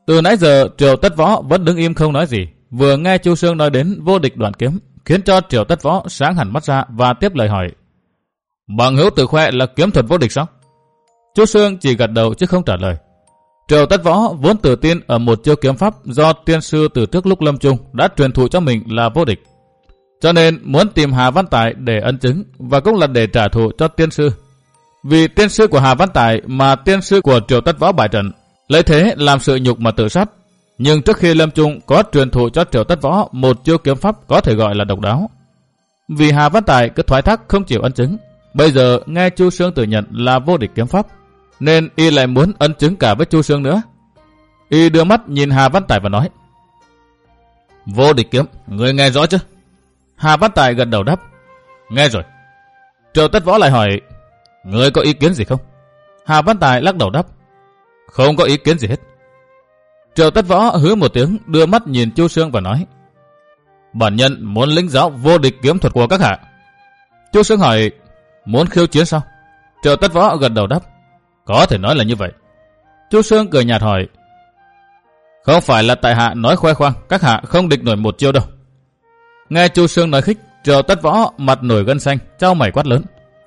Từ nãy giờ Triệu Tất Võ vẫn đứng im không nói gì, vừa nghe Chu Xương nói đến vô địch đoạn kiếm, khiến cho Triệu Tất Võ sáng hẳn mắt ra và tiếp lời hỏi: Bằng hữu tự khoe là kiếm thuật vô địch sao? Chu Xương chỉ gật đầu chứ không trả lời. Triệu Tất Võ vốn tự tin ở một chiêu kiếm pháp do tiên sư từ trước lúc lâm chung đã truyền thụ cho mình là vô địch, cho nên muốn tìm Hà Văn Tài để ân chứng và cũng là để trả thù cho tiên sư. Vì tiên sư của Hà Văn Tài mà tiên sư của Triệu Tất Võ bại trận, lấy thế làm sự nhục mà tự sát. Nhưng trước khi lâm chung có truyền thụ cho Triệu Tất Võ một chiêu kiếm pháp có thể gọi là độc đáo. Vì Hà Văn Tài cứ thoái thác không chịu ân chứng, bây giờ nghe Chu Xương tự nhận là vô địch kiếm pháp, nên y lại muốn ân chứng cả với Chu Xương nữa. Y đưa mắt nhìn Hà Văn Tài và nói: Vô địch kiếm, người nghe rõ chứ? Hà Văn Tài gật đầu đáp: Nghe rồi. Triệu Tất Võ lại hỏi: Người có ý kiến gì không? Hà Văn Tài lắc đầu đáp: Không có ý kiến gì hết. Triệu Tất Võ hứ một tiếng, đưa mắt nhìn Chu Xương và nói: Bản nhân muốn lĩnh giáo vô địch kiếm thuật của các hạ. Chu Xương hỏi: Muốn khiêu chiến sao? Triệu Tất Võ gật đầu đáp: Có thể nói là như vậy. Chu Xương cười nhạt hỏi: Không phải là tại hạ nói khoe khoang, các hạ không địch nổi một chiêu đâu. Nghe Chu Xương nói khích, Triệu Tất Võ mặt nổi gân xanh, chau mày quát lớn: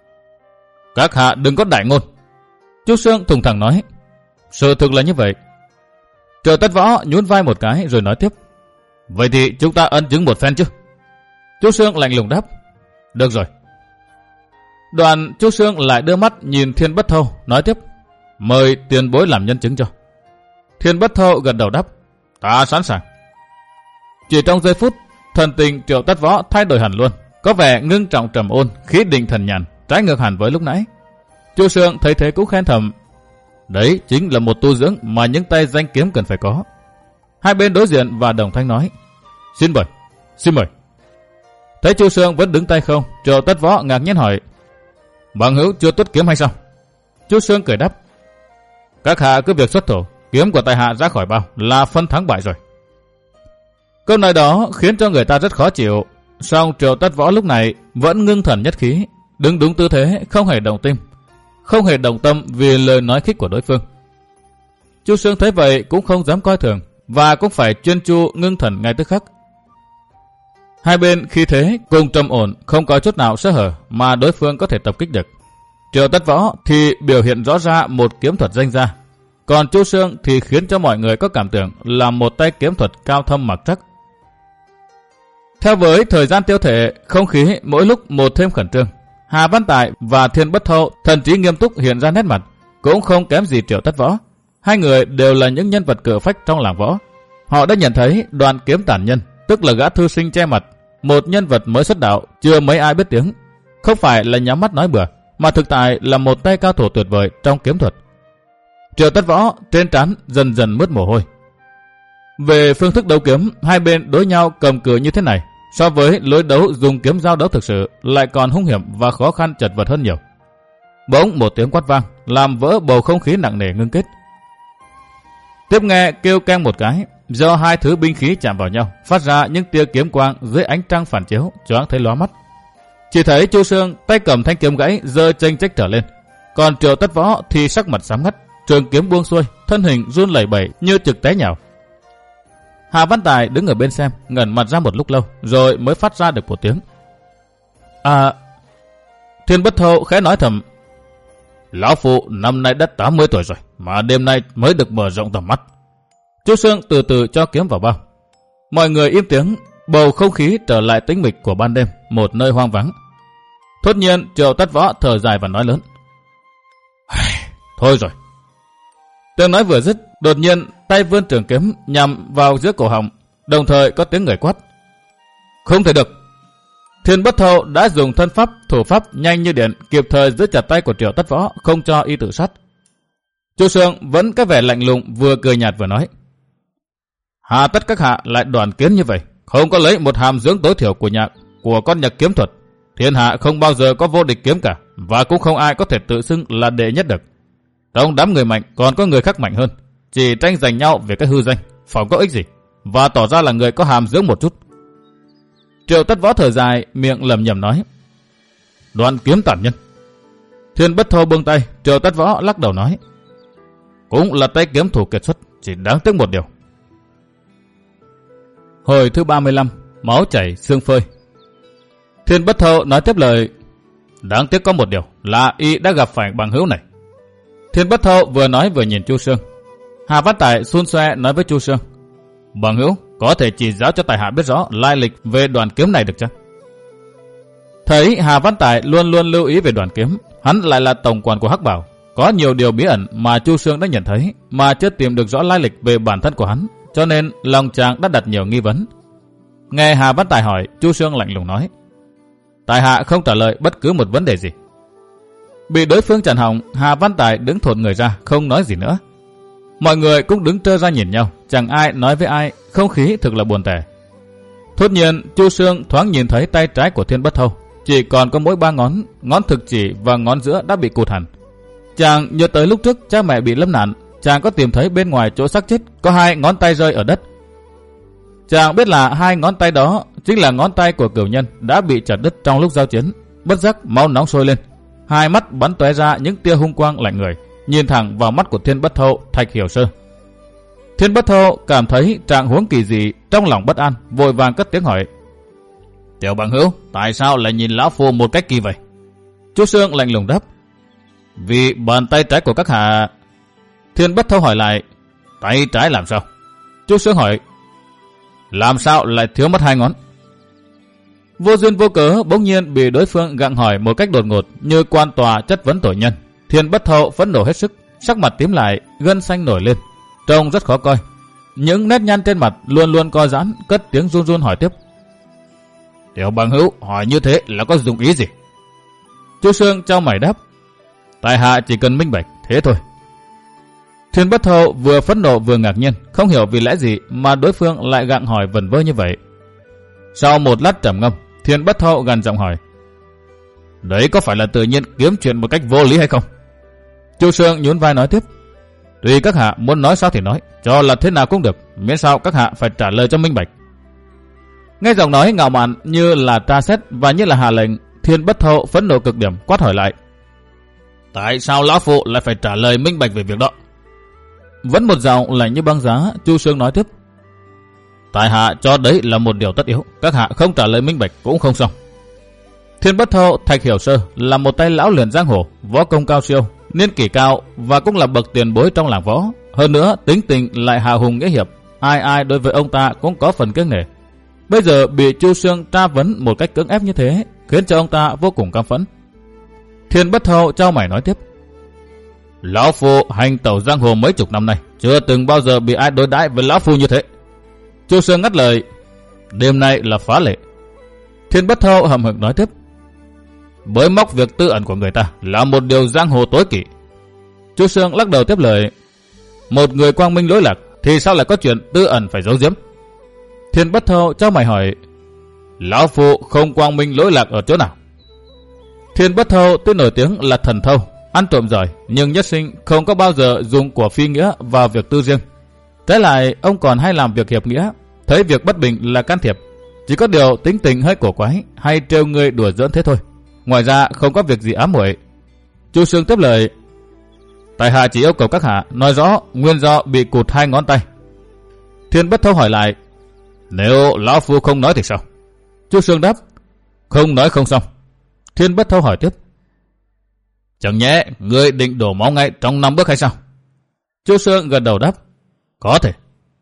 Các hạ đừng có đại ngôn. Chu Xương thùng thẳng nói: Sự thực là như vậy. Triệu Tất Võ nhún vai một cái rồi nói tiếp: Vậy thì chúng ta ân chứng một phen chứ? Chu Xương lạnh lùng đáp: Được rồi. Đoàn Chu Xương lại đưa mắt nhìn Thiên Bất Thâu, nói tiếp: Mời tiền bối làm nhân chứng cho. Thiên Bất Thâu gật đầu đáp: Ta sẵn sàng. Chỉ trong giây phút, thần tình Triệu Tất Võ thay đổi hẳn luôn, có vẻ ngưng trọng trầm ôn, khí định thần nhàn, trái ngược hẳn với lúc nãy. Chu Xương thấy thế cũng khen thầm: Đấy chính là một tu dưỡng mà những tay danh kiếm cần phải có. Hai bên đối diện và đồng thanh nói: Xin mời, xin mời. Thấy Chu Xương vẫn đứng tay không, Triệu Tất Võ ngạc nhiên hỏi: Bằng hữu chưa tuốt kiếm hay sao? Chu Xương cười đáp: Các hạ cứ việc xuất thủ, kiếm của tại hạ ra khỏi bao là phân thắng bại rồi. Câu nói đó khiến cho người ta rất khó chịu, song Triệu Tất Võ lúc này vẫn ngưng thần nhất khí, đứng đúng tư thế, không hề động tim, không hề động tâm vì lời nói khích của đối phương. Chu Xương thấy vậy cũng không dám coi thường và cũng phải chuyên chu ngưng thần ngay tức khắc. Hai bên khi thế cùng trầm ổn, không có chút nào sơ hở mà đối phương có thể tập kích được. Triệu Tất Võ thì biểu hiện rõ ra một kiếm thuật danh gia, còn Chu Xương thì khiến cho mọi người có cảm tưởng là một tay kiếm thuật cao thâm mặc chắc. Theo với thời gian tiêu thể, không khí mỗi lúc một thêm khẩn trương. Hà Văn Tài và Thiên Bất Thâu thần trí nghiêm túc hiện ra nét mặt, cũng không kém gì Triệu Tất Võ. Hai người đều là những nhân vật cự phách trong làng võ. Họ đã nhận thấy Đoàn Kiếm Tản Nhân, tức là gã thư sinh che mặt, một nhân vật mới xuất đạo, chưa mấy ai biết tiếng, không phải là nhắm mắt nói bừa, mà thực tại là một tay cao thủ tuyệt vời trong kiếm thuật. Triệu Tất Võ trên trán dần dần mướt mồ hôi. Về phương thức đấu kiếm, hai bên đối nhau cầm cự như thế này, so với lối đấu dùng kiếm giao đấu thực sự lại còn hung hiểm và khó khăn chật vật hơn nhiều. Bỗng một tiếng quát vang làm vỡ bầu không khí nặng nề ngưng kết. Tiếp nghe kêu keng một cái, do hai thứ binh khí chạm vào nhau, phát ra những tia kiếm quang dưới ánh trăng phản chiếu, choáng thấy lóa mắt. Chỉ thấy Chu Xương tay cầm thanh kiếm gãy giơ chênh chách trở lên, còn Triệu Tất Võ thì sắc mặt xám ngắt, trường kiếm buông xuôi, thân hình run lẩy bẩy như trực té nhào. Hà Văn Tài đứng ở bên xem, ngẩn mặt ra một lúc lâu, rồi mới phát ra được một tiếng: À... Thiên Bất Thâu khẽ nói thầm: Lão phụ năm nay đã tám mươi tuổi rồi, mà đêm nay mới được mở rộng tầm mắt. Chu Xương từ từ cho kiếm vào bao. Mọi người im tiếng, bầu không khí trở lại tĩnh mịch của ban đêm, một nơi hoang vắng. Thốt nhiên Triệu Tất Võ thở dài và nói lớn: Thôi rồi. Tiếng nói vừa dứt, đột nhiên tay vươn trường kiếm nhằm vào giữa cổ họng, đồng thời có tiếng người quát: Không thể được. Thiên Bất Thâu đã dùng thân pháp, thủ pháp nhanh như điện, kịp thời giữ chặt tay của Triệu Tất Võ, không cho y tự sát. Chu Xương vẫn cái vẻ lạnh lùng, vừa cười nhạt vừa nói: Hà tất các hạ lại đoàn kiến như vậy, không có lấy một hàm dưỡng tối thiểu của nhạc của con nhạc kiếm thuật, thiên hạ không bao giờ có vô địch kiếm cả, và cũng không ai có thể tự xưng là đệ nhất được. Trong đám người mạnh còn có người khác mạnh hơn, chỉ tranh giành nhau về cái hư danh, phòng có ích gì, và tỏ ra là người có hàm dưỡng một chút. Triệu Tất Võ thở dài, miệng lẩm nhẩm nói: Đoàn Kiếm Tản Nhân. Thiên Bất Thâu buông tay, Triệu Tất Võ lắc đầu nói: Cũng là tay kiếm thủ kiệt xuất, chỉ đáng tiếc một điều. Hồi thứ ba mươi lăm, máu chảy xương phơi. Thiên Bất Thâu nói tiếp lời, đáng tiếc có một điều là y đã gặp phải bằng hữu này. Thiên Bất Thâu vừa nói vừa nhìn Chu Sương. Hà Văn Tài xun xoe nói với Chu Sương, bằng hữu có thể chỉ giáo cho tại hạ biết rõ lai lịch về đoàn kiếm này được chăng? Thấy Hà Văn Tài luôn luôn lưu ý về đoàn kiếm, hắn lại là tổng quản của Hắc Bảo, có nhiều điều bí ẩn mà Chu Sương đã nhận thấy mà chưa tìm được rõ lai lịch về bản thân của hắn, cho nên lòng chàng đã đặt nhiều nghi vấn. Nghe Hà Văn Tài hỏi, Chu Sương lạnh lùng nói, tại hạ không trả lời bất cứ một vấn đề gì. Bị đối phương chặn họng, Hà Văn Tài đứng thụt người ra, không nói gì nữa. Mọi người cũng đứng trơ ra nhìn nhau, chẳng ai nói với ai, không khí thực là buồn tẻ. Thốt nhiên, Chu Sương thoáng nhìn thấy tay trái của Thiên Bất Thâu, chỉ còn có mỗi ba ngón, ngón thực chỉ và ngón giữa đã bị cụt hẳn. Chàng nhớ tới lúc trước cha mẹ bị lâm nạn, chàng có tìm thấy bên ngoài chỗ xác chết có hai ngón tay rơi ở đất. Chàng biết là hai ngón tay đó chính là ngón tay của cửu nhân đã bị chặt đứt trong lúc giao chiến. Bất giác máu nóng sôi lên, hai mắt bắn tóe ra những tia hung quang lạnh người, nhìn thẳng vào mắt của Thiên Bất Thâu, Thạch Hiểu Sơ. Thiên Bất Thâu cảm thấy trạng huống kỳ dị, trong lòng bất an, vội vàng cất tiếng hỏi, tiểu bằng hữu, tại sao lại nhìn lão phu một cách kỳ vậy? Chu Sương lạnh lùng đáp, vì bàn tay trái của các hạ. Thiên Bất Thâu hỏi lại, tay trái làm sao? Chu Sương hỏi, làm sao lại thiếu mất hai ngón? Vô duyên vô cớ bỗng nhiên bị đối phương gặng hỏi một cách đột ngột, như quan tòa chất vấn tội nhân. Thiên Bất Thâu phẫn nộ hết sức, sắc mặt tím lại, gân xanh nổi lên, trông rất khó coi. Những nét nhăn trên mặt luôn luôn co giãn, cất tiếng run run hỏi tiếp, tiểu bằng hữu, hỏi như thế là có dụng ý gì? Chu Sương chau mày đáp, tại hạ chỉ cần minh bạch thế thôi. Thiên Bất Thâu vừa phẫn nộ vừa ngạc nhiên, không hiểu vì lẽ gì mà đối phương lại gặng hỏi vẩn vơ như vậy. Sau một lát trầm ngâm, Thiên Bất Thâu gằn giọng hỏi, đấy có phải là tự nhiên kiếm chuyện một cách vô lý hay không? Chu Sương nhún vai nói tiếp, tùy các hạ muốn nói sao thì nói, cho là thế nào cũng được, miễn sao các hạ phải trả lời cho minh bạch. Nghe giọng nói ngạo mạn như là tra xét và như là hạ lệnh, Thiên Bất Thâu phẫn nộ cực điểm, quát hỏi lại, tại sao lão phụ lại phải trả lời minh bạch về việc đó? Vẫn một giọng lạnh như băng giá, Chu Sương nói tiếp, tại hạ cho đấy là một điều tất yếu, các hạ không trả lời minh bạch cũng không xong. Thiên Bất Thâu, Thạch Hiểu Sơ là một tay lão luyện giang hồ, võ công cao siêu, niên kỷ cao và cũng là bậc tiền bối trong làng võ. Hơn nữa tính tình lại hào hùng nghĩa hiệp, ai ai đối với ông ta cũng có phần kiêng nể. Bây giờ bị Chu Sương tra vấn một cách cưỡng ép như thế, khiến cho ông ta vô cùng căm phẫn. Thiên Bất Thâu chau mày nói tiếp, lão phu hành tẩu giang hồ mấy chục năm nay, chưa từng bao giờ bị ai đối đãi với lão phu như thế. Chu Sương ngắt lời, đêm nay là phá lệ. Thiên Bất Thâu hậm hực nói tiếp, bới móc việc tư ẩn của người ta là một điều giang hồ tối kỵ. Chu Sương lắc đầu tiếp lời, một người quang minh lỗi lạc thì sao lại có chuyện tư ẩn phải giấu giếm? Thiên Bất Thâu chau mày hỏi, lão phu không quang minh lỗi lạc ở chỗ nào? Thiên Bất Thâu tuy nổi tiếng là thần thâu, ăn trộm giỏi, nhưng nhất sinh không có bao giờ dùng của phi nghĩa vào việc tư riêng. Trái lại, ông còn hay làm việc hiệp nghĩa, thấy việc bất bình là can thiệp. Chỉ có điều tính tình hơi cổ quái, hay trêu người đùa giỡn thế thôi. Ngoài ra không có việc gì ám muội. Chu Sương tiếp lời, tại hạ chỉ yêu cầu các hạ nói rõ nguyên do bị cụt hai ngón tay. Thiên Bất Thâu hỏi lại, nếu lão phu không nói thì sao? Chu Sương đáp, không nói không xong. Thiên Bất Thâu hỏi tiếp, chẳng nhẽ ngươi định đổ máu ngay trong năm bước hay sao? Chu Sương gật đầu đáp, có thể.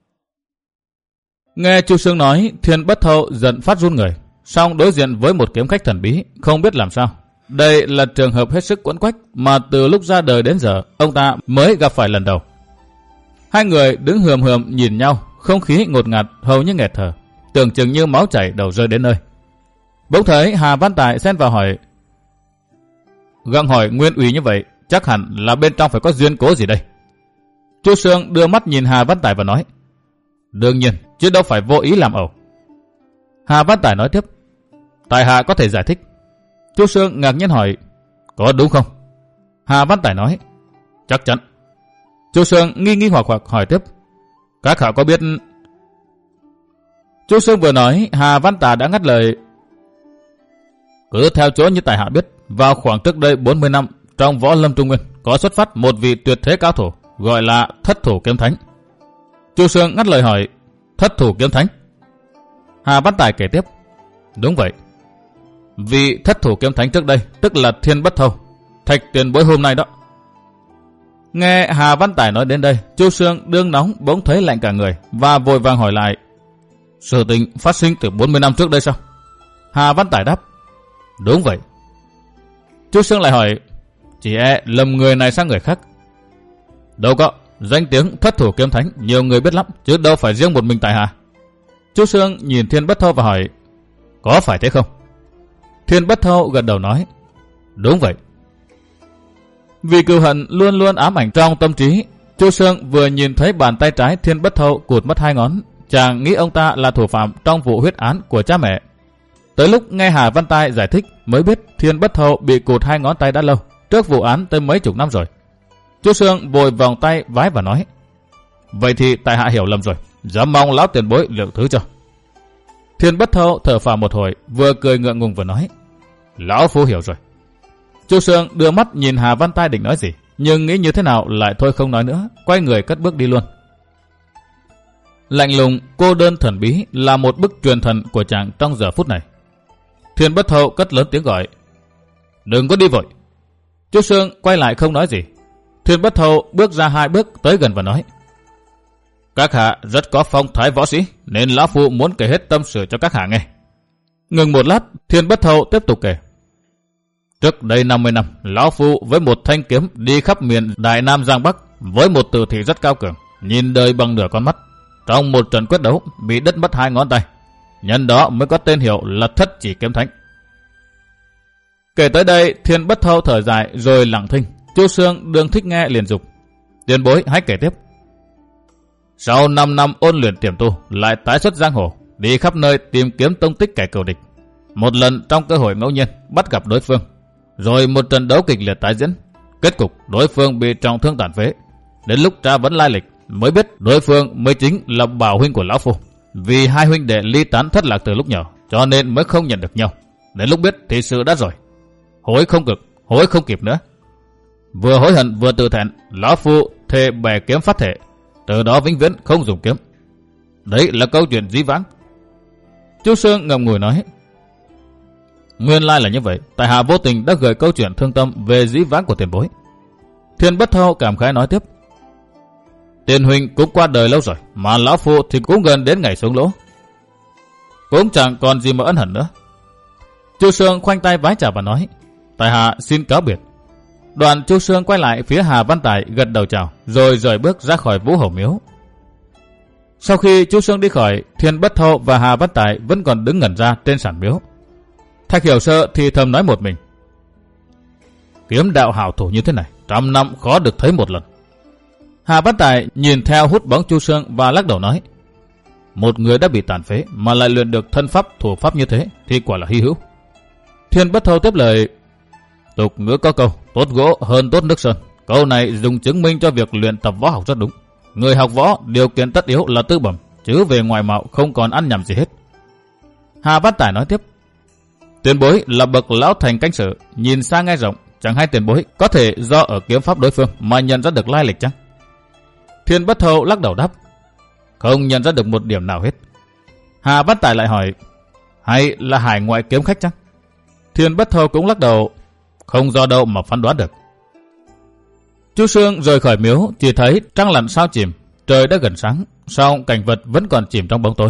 Nghe Chu Sương nói, Thiên Bất Thâu giận phát run người, song đối diện với một kiếm khách thần bí, không biết làm sao. Đây là trường hợp hết sức quẫn quách mà từ lúc ra đời đến giờ ông ta mới gặp phải lần đầu. Hai người đứng hườm hườm nhìn nhau, không khí ngột ngạt hầu như nghẹt thở, tưởng chừng như máu chảy đầu rơi đến nơi. Bỗng thấy Hà Văn Tài xen vào hỏi, gặng hỏi nguyên ủy như vậy, chắc hẳn là bên trong phải có duyên cố gì đây? Chu Sương đưa mắt nhìn Hà Văn Tài và nói, đương nhiên, chứ đâu phải vô ý làm ẩu. Hà Văn Tài nói tiếp, tại hạ có thể giải thích. Chu Sương ngạc nhiên hỏi, có đúng không? Hà Văn Tài nói, chắc chắn. Chu Sương nghi nghi hoặc hoặc hỏi tiếp, các hạ có biết... Chu Sương vừa nói, Hà Văn Tài đã ngắt lời, cứ theo chỗ như tại hạ biết, vào khoảng trước đây bốn mươi năm, trong võ lâm Trung Nguyên có xuất phát một vị tuyệt thế cao thủ, gọi là Thất Thủ Kiếm Thánh. Chu Sương ngắt lời hỏi, thất thủ kiếm thánh? Hà Văn Tài kể tiếp, đúng vậy. Vì thất thủ kiếm thánh trước đây, tức là Thiên Bất Thâu, thạch tiền bối hôm nay đó. Nghe Hà Văn Tài nói đến đây, Chu Sương đương nóng bỗng thấy lạnh cả người và vội vàng hỏi lại, sự tình phát sinh từ bốn mươi năm trước đây sao? Hà Văn Tài đáp, đúng vậy. Chu Sương lại hỏi, chỉ e lầm người này sang người khác. Đâu có, danh tiếng thất thủ kiếm thánh nhiều người biết lắm, chứ đâu phải riêng một mình tại Hà. Chu Sương nhìn Thiên Bất Thâu và hỏi, có phải thế không? Thiên Bất Thâu gật đầu nói, đúng vậy. Vì cừu hận luôn luôn ám ảnh trong tâm trí, Chu Sương vừa nhìn thấy bàn tay trái Thiên Bất Thâu cụt mất hai ngón, chàng nghĩ ông ta là thủ phạm trong vụ huyết án của cha mẹ. Tới lúc nghe Hà Văn Tài giải thích mới biết Thiên Bất Thâu bị cụt hai ngón tay đã lâu, trước vụ án tới mấy chục năm rồi. Chu Sương vội vòng tay vái và nói, vậy thì tại hạ hiểu lầm rồi, dám mong lão tiền bối lượng thứ cho. Thiên Bất Thâu thở phào một hồi, vừa cười ngượng ngùng vừa nói, lão phu hiểu rồi. Chu Sương đưa mắt nhìn Hà Văn Tài định nói gì, nhưng nghĩ như thế nào lại thôi không nói nữa, quay người cất bước đi luôn. Lạnh lùng, cô đơn thần bí là một bức truyền thần của chàng trong giờ phút này. Thiên Bất Thâu cất lớn tiếng gọi, đừng có đi vội. Chu Sương quay lại không nói gì. Thiên Bất Thâu bước ra hai bước tới gần và nói, các hạ rất có phong thái võ sĩ, nên lão phu muốn kể hết tâm sự cho các hạ nghe. Ngừng một lát, Thiên Bất Thâu tiếp tục kể. Trước đây năm mươi năm, lão phu với một thanh kiếm đi khắp miền Đại Nam Giang Bắc với một tử thị rất cao cường, nhìn đời bằng nửa con mắt. Trong một trận quyết đấu bị đứt mất hai ngón tay, nhân đó mới có tên hiệu là Thất Chỉ Kiếm Thánh. Kể tới đây, Thiên Bất Thâu thở dài rồi lặng thinh. Chu Sương đương thích nghe liền dục, tiền bối hãy kể tiếp. Sau năm năm ôn luyện tiềm tu, lại tái xuất giang hồ, đi khắp nơi tìm kiếm tung tích kẻ cừu địch. Một lần trong cơ hội ngẫu nhiên bắt gặp đối phương, rồi một trận đấu kịch liệt tái diễn. Kết cục đối phương bị trọng thương tàn phế. Đến lúc tra vấn lai lịch mới biết đối phương mới chính là bảo huynh của lão phu. Vì hai huynh đệ ly tán thất lạc từ lúc nhỏ, cho nên mới không nhận được nhau. Đến lúc biết thì sự đã rồi, hối không cực, hối không kịp nữa. Vừa hối hận vừa tự thẹn, lão phu thề bè kiếm phát thể, từ đó vĩnh viễn không dùng kiếm. Đấy là câu chuyện dĩ vãng. Chu Sương ngậm ngùi nói, nguyên lai là như vậy, tại hạ vô tình đã gửi câu chuyện thương tâm về dĩ vãng của tiền bối. Thiên Bất Thâu cảm khái nói tiếp, tiền huynh cũng qua đời lâu rồi, mà lão phu thì cũng gần đến ngày xuống lỗ, cũng chẳng còn gì mà ân hận nữa. Chu Sương khoanh tay vái chào và nói, tại hạ xin cáo biệt. Đoàn Chu Sương quay lại phía Hà Văn Tài gật đầu chào, rồi rời bước ra khỏi Vũ Hầu Miếu. Sau khi Chu Sương đi khỏi, Thiên Bất Thâu và Hà Văn Tài vẫn còn đứng ngẩn ra trên sàn miếu. Thạch Hiểu Sơ thì thầm nói một mình, kiếm đạo hảo thủ như thế này, trăm năm khó được thấy một lần. Hà Văn Tài nhìn theo hút bóng Chu Sương và lắc đầu nói, một người đã bị tàn phế mà lại luyện được thân pháp thủ pháp như thế thì quả là hy hữu. Thiên Bất Thâu tiếp lời, tục ngữ có câu, tốt gỗ hơn tốt nước sơn. Câu này dùng chứng minh cho việc luyện tập võ học rất đúng. Người học võ điều kiện tất yếu là tư bẩm, chứ về ngoài mạo không còn ăn nhầm gì hết. Hà Văn Tài nói tiếp, tiền bối là bậc lão thành canh sử, nhìn xa nghe rộng, chẳng hay tiền bối có thể do ở kiếm pháp đối phương mà nhận ra được lai lịch chăng? Thiên Bất Thâu lắc đầu đáp, không nhận ra được một điểm nào hết. Hà Văn Tài lại hỏi, hay là hải ngoại kiếm khách chăng? Thiên Bất Thâu cũng lắc đầu, không do đâu mà phán đoán được. Chu Sương rời khỏi miếu, chỉ thấy trăng lặn sao chìm, trời đã gần sáng, song cảnh vật vẫn còn chìm trong bóng tối.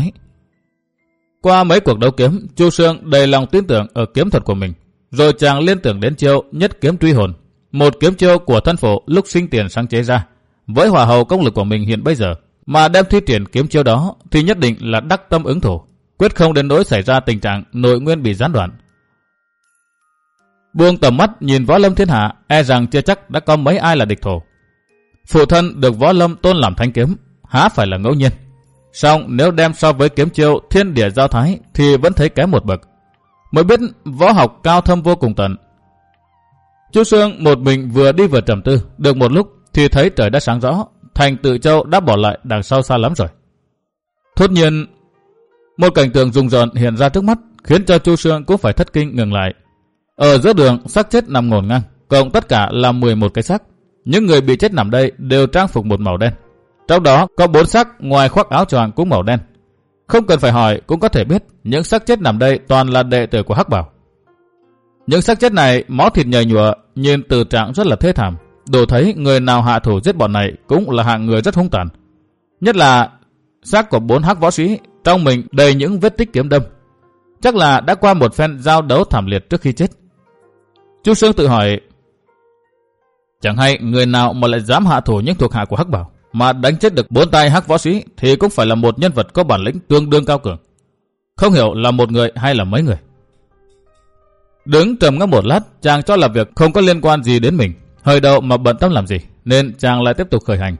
Qua mấy cuộc đấu kiếm, Chu Sương đầy lòng tin tưởng ở kiếm thuật của mình, rồi chàng liên tưởng đến chiêu nhất kiếm truy hồn, một kiếm chiêu của thân phụ lúc sinh tiền sáng chế ra. Với hỏa hầu công lực của mình hiện bây giờ, mà đem thi triển kiếm chiêu đó thì nhất định là đắc tâm ứng thủ, quyết không đến nỗi xảy ra tình trạng nội nguyên bị gián đoạn. Buông tầm mắt nhìn Võ Lâm thiên hạ, e rằng chưa chắc đã có mấy ai là địch thủ. Phụ thân được Võ Lâm tôn làm thanh kiếm, há phải là ngẫu nhiên. Song nếu đem so với kiếm chiêu thiên địa giao thái thì vẫn thấy kém một bậc. Mới biết võ học cao thâm vô cùng tận. Chu Sương một mình vừa đi vừa trầm tư, được một lúc thì thấy trời đã sáng rõ, thành Tự Châu đã bỏ lại đằng sau xa lắm rồi. Thốt nhiên, một cảnh tượng rùng rợn hiện ra trước mắt, khiến cho Chu Sương cũng phải thất kinh ngừng lại. Ở giữa đường, xác chết nằm ngổn ngang, cộng tất cả là mười một cái xác. Những người bị chết nằm đây đều trang phục một màu đen. Trong đó có bốn xác ngoài khoác áo choàng cũng màu đen. Không cần phải hỏi cũng có thể biết những xác chết nằm đây toàn là đệ tử của Hắc Bảo. Những xác chết này máu thịt nhầy nhụa, nhìn từ trạng rất là thê thảm, đủ thấy người nào hạ thủ giết bọn này cũng là hạng người rất hung tàn. Nhất là xác của bốn hắc võ sĩ trong mình đầy những vết tích kiếm đâm, chắc là đã qua một phen giao đấu thảm liệt trước khi chết. Chu Sương tự hỏi, chẳng hay người nào mà lại dám hạ thủ những thuộc hạ của Hắc Bảo mà đánh chết được bốn tay hắc võ sĩ thì cũng phải là một nhân vật có bản lĩnh tương đương cao cường. Không hiểu là một người hay là mấy người. Đứng trầm ngâm một lát, chàng cho là việc không có liên quan gì đến mình, hơi đâu mà bận tâm làm gì, nên chàng lại tiếp tục khởi hành.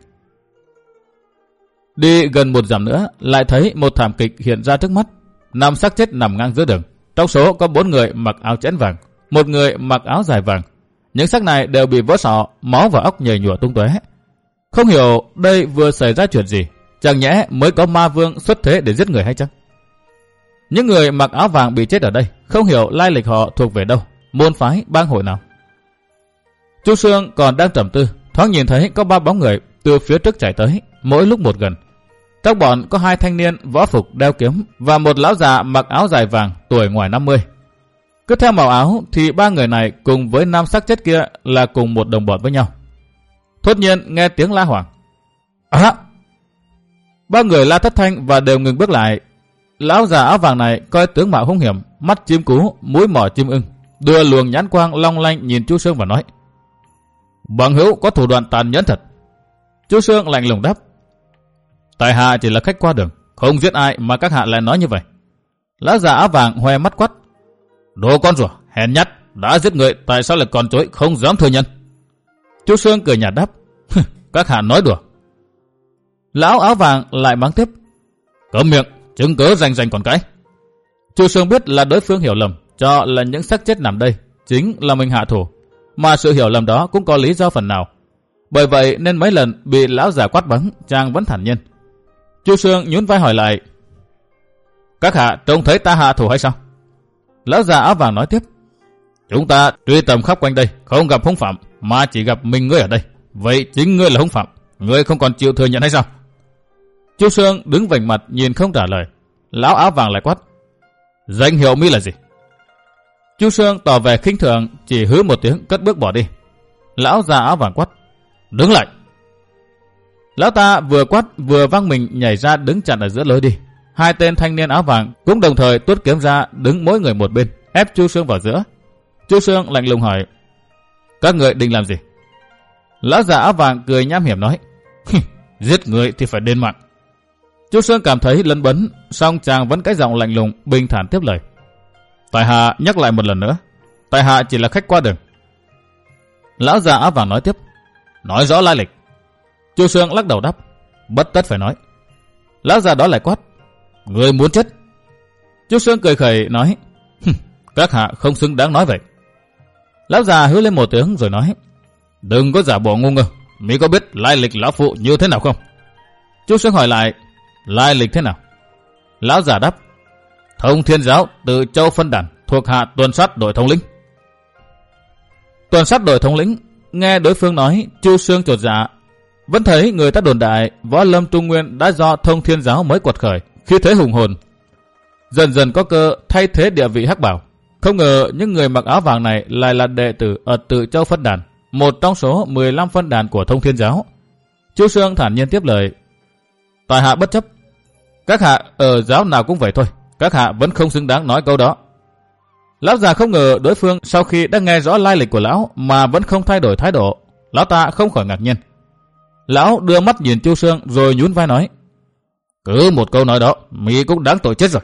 Đi gần một dặm nữa, lại thấy một thảm kịch hiện ra trước mắt. Năm xác chết nằm ngang giữa đường. Trong số có bốn người mặc áo chẽn vàng, một người mặc áo dài vàng. Những xác này đều bị vỡ sọ, máu và óc nhầy nhụa tung tóe. Không hiểu đây vừa xảy ra chuyện gì, chẳng nhẽ mới có ma vương xuất thế để giết người hay chăng? Những người mặc áo vàng bị chết ở đây, không hiểu lai lịch họ thuộc về đâu, môn phái, bang hội nào. Chu Sương còn đang trầm tư, thoáng nhìn thấy có ba bóng người từ phía trước chạy tới, mỗi lúc một gần. Trong bọn có hai thanh niên võ phục đeo kiếm và một lão già mặc áo dài vàng tuổi ngoài năm mươi. Cứ theo màu áo thì ba người này cùng với năm xác chết kia là cùng một đồng bọn với nhau. Thốt nhiên nghe tiếng la hoảng. À! Ba người la thất thanh và đều ngừng bước lại. Lão già áo vàng này coi tướng mạo hung hiểm, mắt chim cú, mũi mỏ chim ưng, đưa luồng nhãn quang long lanh nhìn Chu Sương và nói: Bằng hữu có thủ đoạn tàn nhẫn thật. Chu Sương lạnh lùng đáp: Tại hạ chỉ là khách qua đường, không giết ai mà các hạ lại nói như vậy. Lão già áo vàng hoe mắt quát: Đồ con rùa, hèn nhát, đã giết người tại sao lại còn chối không dám thừa nhận? Chu Sương cười nhạt đáp: Các hạ nói đùa. Lão áo vàng lại mắng tiếp: Cấm miệng, chứng cớ rành rành còn cái. Chu Sương biết là đối phương hiểu lầm, cho là những xác chết nằm đây chính là mình hạ thủ, mà sự hiểu lầm đó cũng có lý do phần nào. Bởi vậy nên mấy lần bị lão già quát bắn, chàng vẫn thản nhiên. Chu Sương nhún vai hỏi lại: Các hạ trông thấy ta hạ thủ hay sao? Lão già áo vàng nói tiếp: Chúng ta truy tầm khắp quanh đây, không gặp hung phạm, mà chỉ gặp mình ngươi ở đây. Vậy chính ngươi là hung phạm, ngươi không còn chịu thừa nhận hay sao? Chu Sương đứng vành mặt nhìn không trả lời. Lão áo vàng lại quát: Danh hiệu mi là gì? Chu Sương tỏ vẻ khinh thường, chỉ hứ một tiếng cất bước bỏ đi. Lão già áo vàng quát: Đứng lại! Lão ta vừa quát vừa văng mình nhảy ra đứng chặn ở giữa lối đi. Hai tên thanh niên áo vàng cũng đồng thời tuốt kiếm ra, đứng mỗi người một bên, ép Chu Sương vào giữa. Chu Sương lạnh lùng hỏi: Các người định làm gì? Lão già áo vàng cười nham hiểm nói: Giết người thì phải đền mạng. Chu Sương cảm thấy lấn bấn, song chàng vẫn cái giọng lạnh lùng bình thản tiếp lời: Tại hạ nhắc lại một lần nữa, tại hạ chỉ là khách qua đường. Lão già áo vàng nói tiếp: Nói rõ lai lịch. Chu Sương lắc đầu đáp: Bất tất phải nói. Lão già đó lại quát: Người muốn chết? Chu Sương cười khẩy nói: Các hạ không xứng đáng nói vậy. Lão già hứ lên một tiếng rồi nói: Đừng có giả bộ ngu ngơ, mi có biết lai lịch lão phụ như thế nào không? Chu Sương hỏi lại: Lai lịch thế nào? Lão già đáp: Thông Thiên Giáo từ Châu Phân Đàn, thuộc hạ tuần sát đội thống lĩnh. Tuần sát đội thống lĩnh. Nghe đối phương nói, Chu Sương chột dạ. Vẫn thấy người ta đồn đại Võ Lâm Trung Nguyên đã do Thông Thiên Giáo mới quật khởi, khi thế hùng hồn, dần dần có cơ thay thế địa vị Hắc Bảo. Không ngờ những người mặc áo vàng này lại là đệ tử ở Từ Châu Phân Đàn, một trong số mười lăm phân đàn của Thông Thiên Giáo. Chu Sương thản nhiên tiếp lời: Tại hạ bất chấp. Các hạ ở giáo nào cũng vậy thôi, các hạ vẫn không xứng đáng nói câu đó. Lão già không ngờ đối phương sau khi đã nghe rõ lai lịch của lão mà vẫn không thay đổi thái độ. Lão ta không khỏi ngạc nhiên. Lão đưa mắt nhìn Chu Sương rồi nhún vai nói: Cứ một câu nói đó, mi cũng đáng tội chết rồi.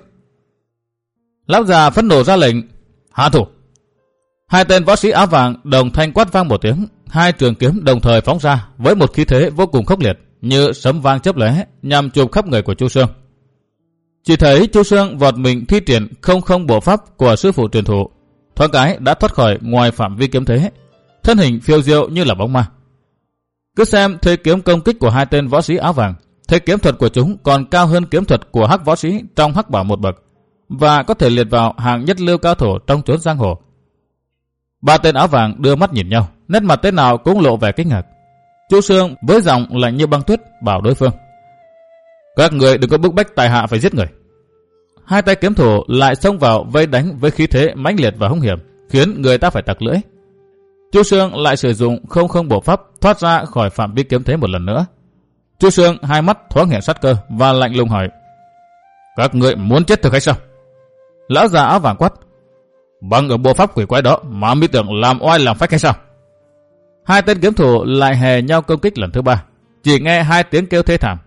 Lão già phẫn nộ ra lệnh: Hạ thủ! Hai tên võ sĩ áo vàng đồng thanh quát vang một tiếng, hai trường kiếm đồng thời phóng ra với một khí thế vô cùng khốc liệt, như sấm vang chớp lóe nhằm chụp khắp người của Chu Sương. Chỉ thấy Chu Sương vọt mình thi triển không không bộ pháp của sư phụ truyền thụ, thoáng cái đã thoát khỏi ngoài phạm vi kiếm thế, thân hình phiêu diêu như là bóng ma. Cứ xem thế kiếm công kích của hai tên võ sĩ áo vàng, thế kiếm thuật của chúng còn cao hơn kiếm thuật của hắc võ sĩ trong Hắc Bảo một bậc, và có thể liệt vào hàng nhất lưu cao thủ trong chốn giang hồ. Ba tên áo vàng đưa mắt nhìn nhau, nét mặt tên nào cũng lộ vẻ kinh ngạc. Chu Xương với giọng lạnh như băng tuyết bảo đối phương: các người đừng có bức bách tài hạ phải giết người. Hai tay kiếm thủ lại xông vào vây đánh với khí thế mãnh liệt và hung hiểm, khiến người ta phải tặc lưỡi. Chu Xương lại sử dụng không không bộ pháp thoát ra khỏi phạm vi kiếm thế một lần nữa. Chu Xương hai mắt thoáng hiện sát cơ và lạnh lùng hỏi: các người muốn chết thực hay sao? Lão già áo vàng quát: bằng ở bộ pháp quỷ quái đó mà mi tưởng làm oai làm phách hay sao? Hai tên kiếm thủ lại hè nhau công kích lần thứ ba. Chỉ nghe hai tiếng kêu thê thảm.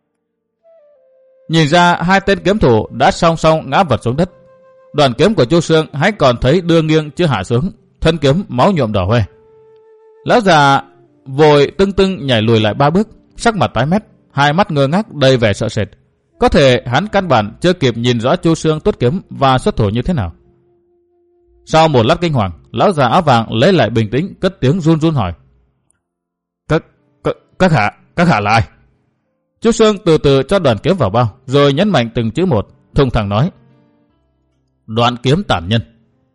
Nhìn ra hai tên kiếm thủ đã song song ngã vật xuống đất. Đoàn kiếm của Chu Xương hãy còn thấy đưa nghiêng chưa hạ xuống, thân kiếm máu nhuộm đỏ hoe. Lão già vội tưng tưng nhảy lùi lại ba bước, sắc mặt tái mét, hai mắt ngơ ngác đầy vẻ sợ sệt. Có thể hắn căn bản chưa kịp nhìn rõ Chu Xương tuốt kiếm và xuất thủ như thế nào. Sau một lát kinh hoàng, lão già áo vàng lấy lại bình tĩnh, cất tiếng run run hỏi: Các, các, các hạ, các hạ là ai? Chu Xương từ từ cho đoàn kiếm vào bao, rồi nhấn mạnh từng chữ một, thùng thẳng nói: Đoạn kiếm tản nhân.